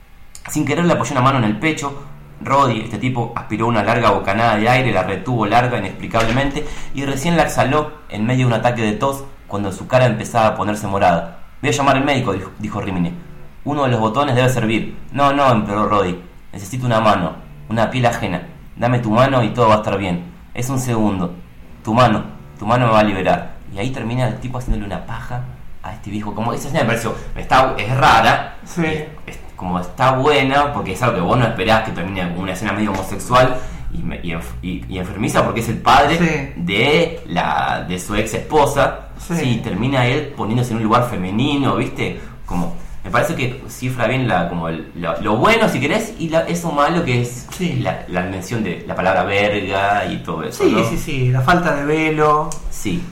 Sin querer le apoyó una mano en el pecho. Roddy, este tipo, aspiró una larga bocanada de aire, la retuvo larga inexplicablemente y recién la exhaló en medio de un ataque de tos cuando su cara empezaba a ponerse morada. Voy a llamar al médico, dijo, dijo Rimini. Uno de los botones debe servir. No, no, empeoró Roddy. Necesito una mano, una piel ajena. Dame tu mano y todo va a estar bien. Es un segundo. Tu mano, tu mano me va a liberar. Y ahí termina el tipo haciéndole una paja a este viejo. Como esa escena me pareció, está, es rara. Sí. Es, es, como está buena, porque es algo que vos no esperás que termine como una escena medio homosexual y, y, y, y enfermiza, porque es el padre sí. de la de su ex esposa. Sí. Sí, termina él poniéndose en un lugar femenino, ¿viste? Como me parece que cifra bien la como el, lo, lo bueno, si querés, y la, eso malo que es sí. la, la mención de la palabra verga y todo eso. Sí, ¿no? sí, sí, la falta de velo. Sí.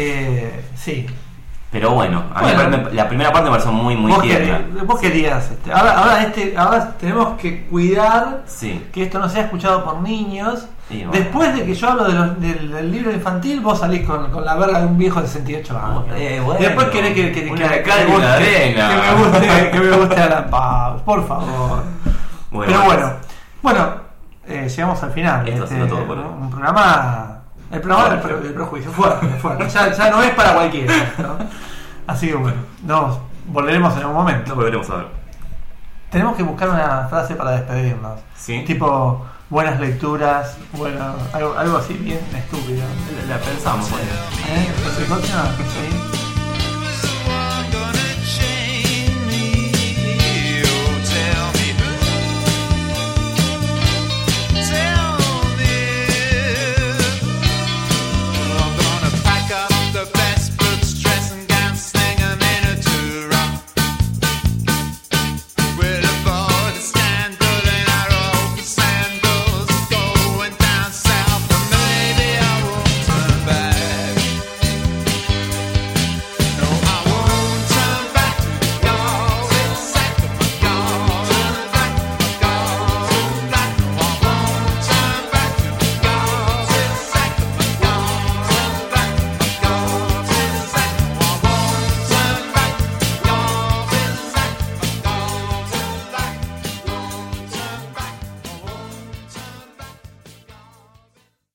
Eh, sí. Pero bueno, a bueno, mí me, la primera parte me pareció muy, muy vos tierna. Querías, vos querías, este, ahora, ahora, este, ahora tenemos que cuidar sí. que esto no sea escuchado por niños. Sí, bueno. Después de que yo hablo de los, del, del libro infantil, vos salís con, con la verga de un viejo de sesenta y ocho años. Eh, bueno, Después querés que, que, que, una que, cal que, y una guste, arena. que me guste, que me guste Alan Paus, por favor. Bueno, Pero bueno, bueno, eh, llegamos al final. Esto Este, ha sido todo por hoy. un programa. El programa del, pro, del prejuicio, fuerte, fuerte. Ya, ya no es para cualquiera, ¿no? Así que bueno, nos volveremos en un momento. Nos volveremos a ver. Tenemos que buscar una frase para despedirnos. ¿Sí? Tipo, buenas lecturas, bueno, algo, algo así bien estúpido. La, la pensamos, bueno. ¿Eh? ¿Próxima? Sí.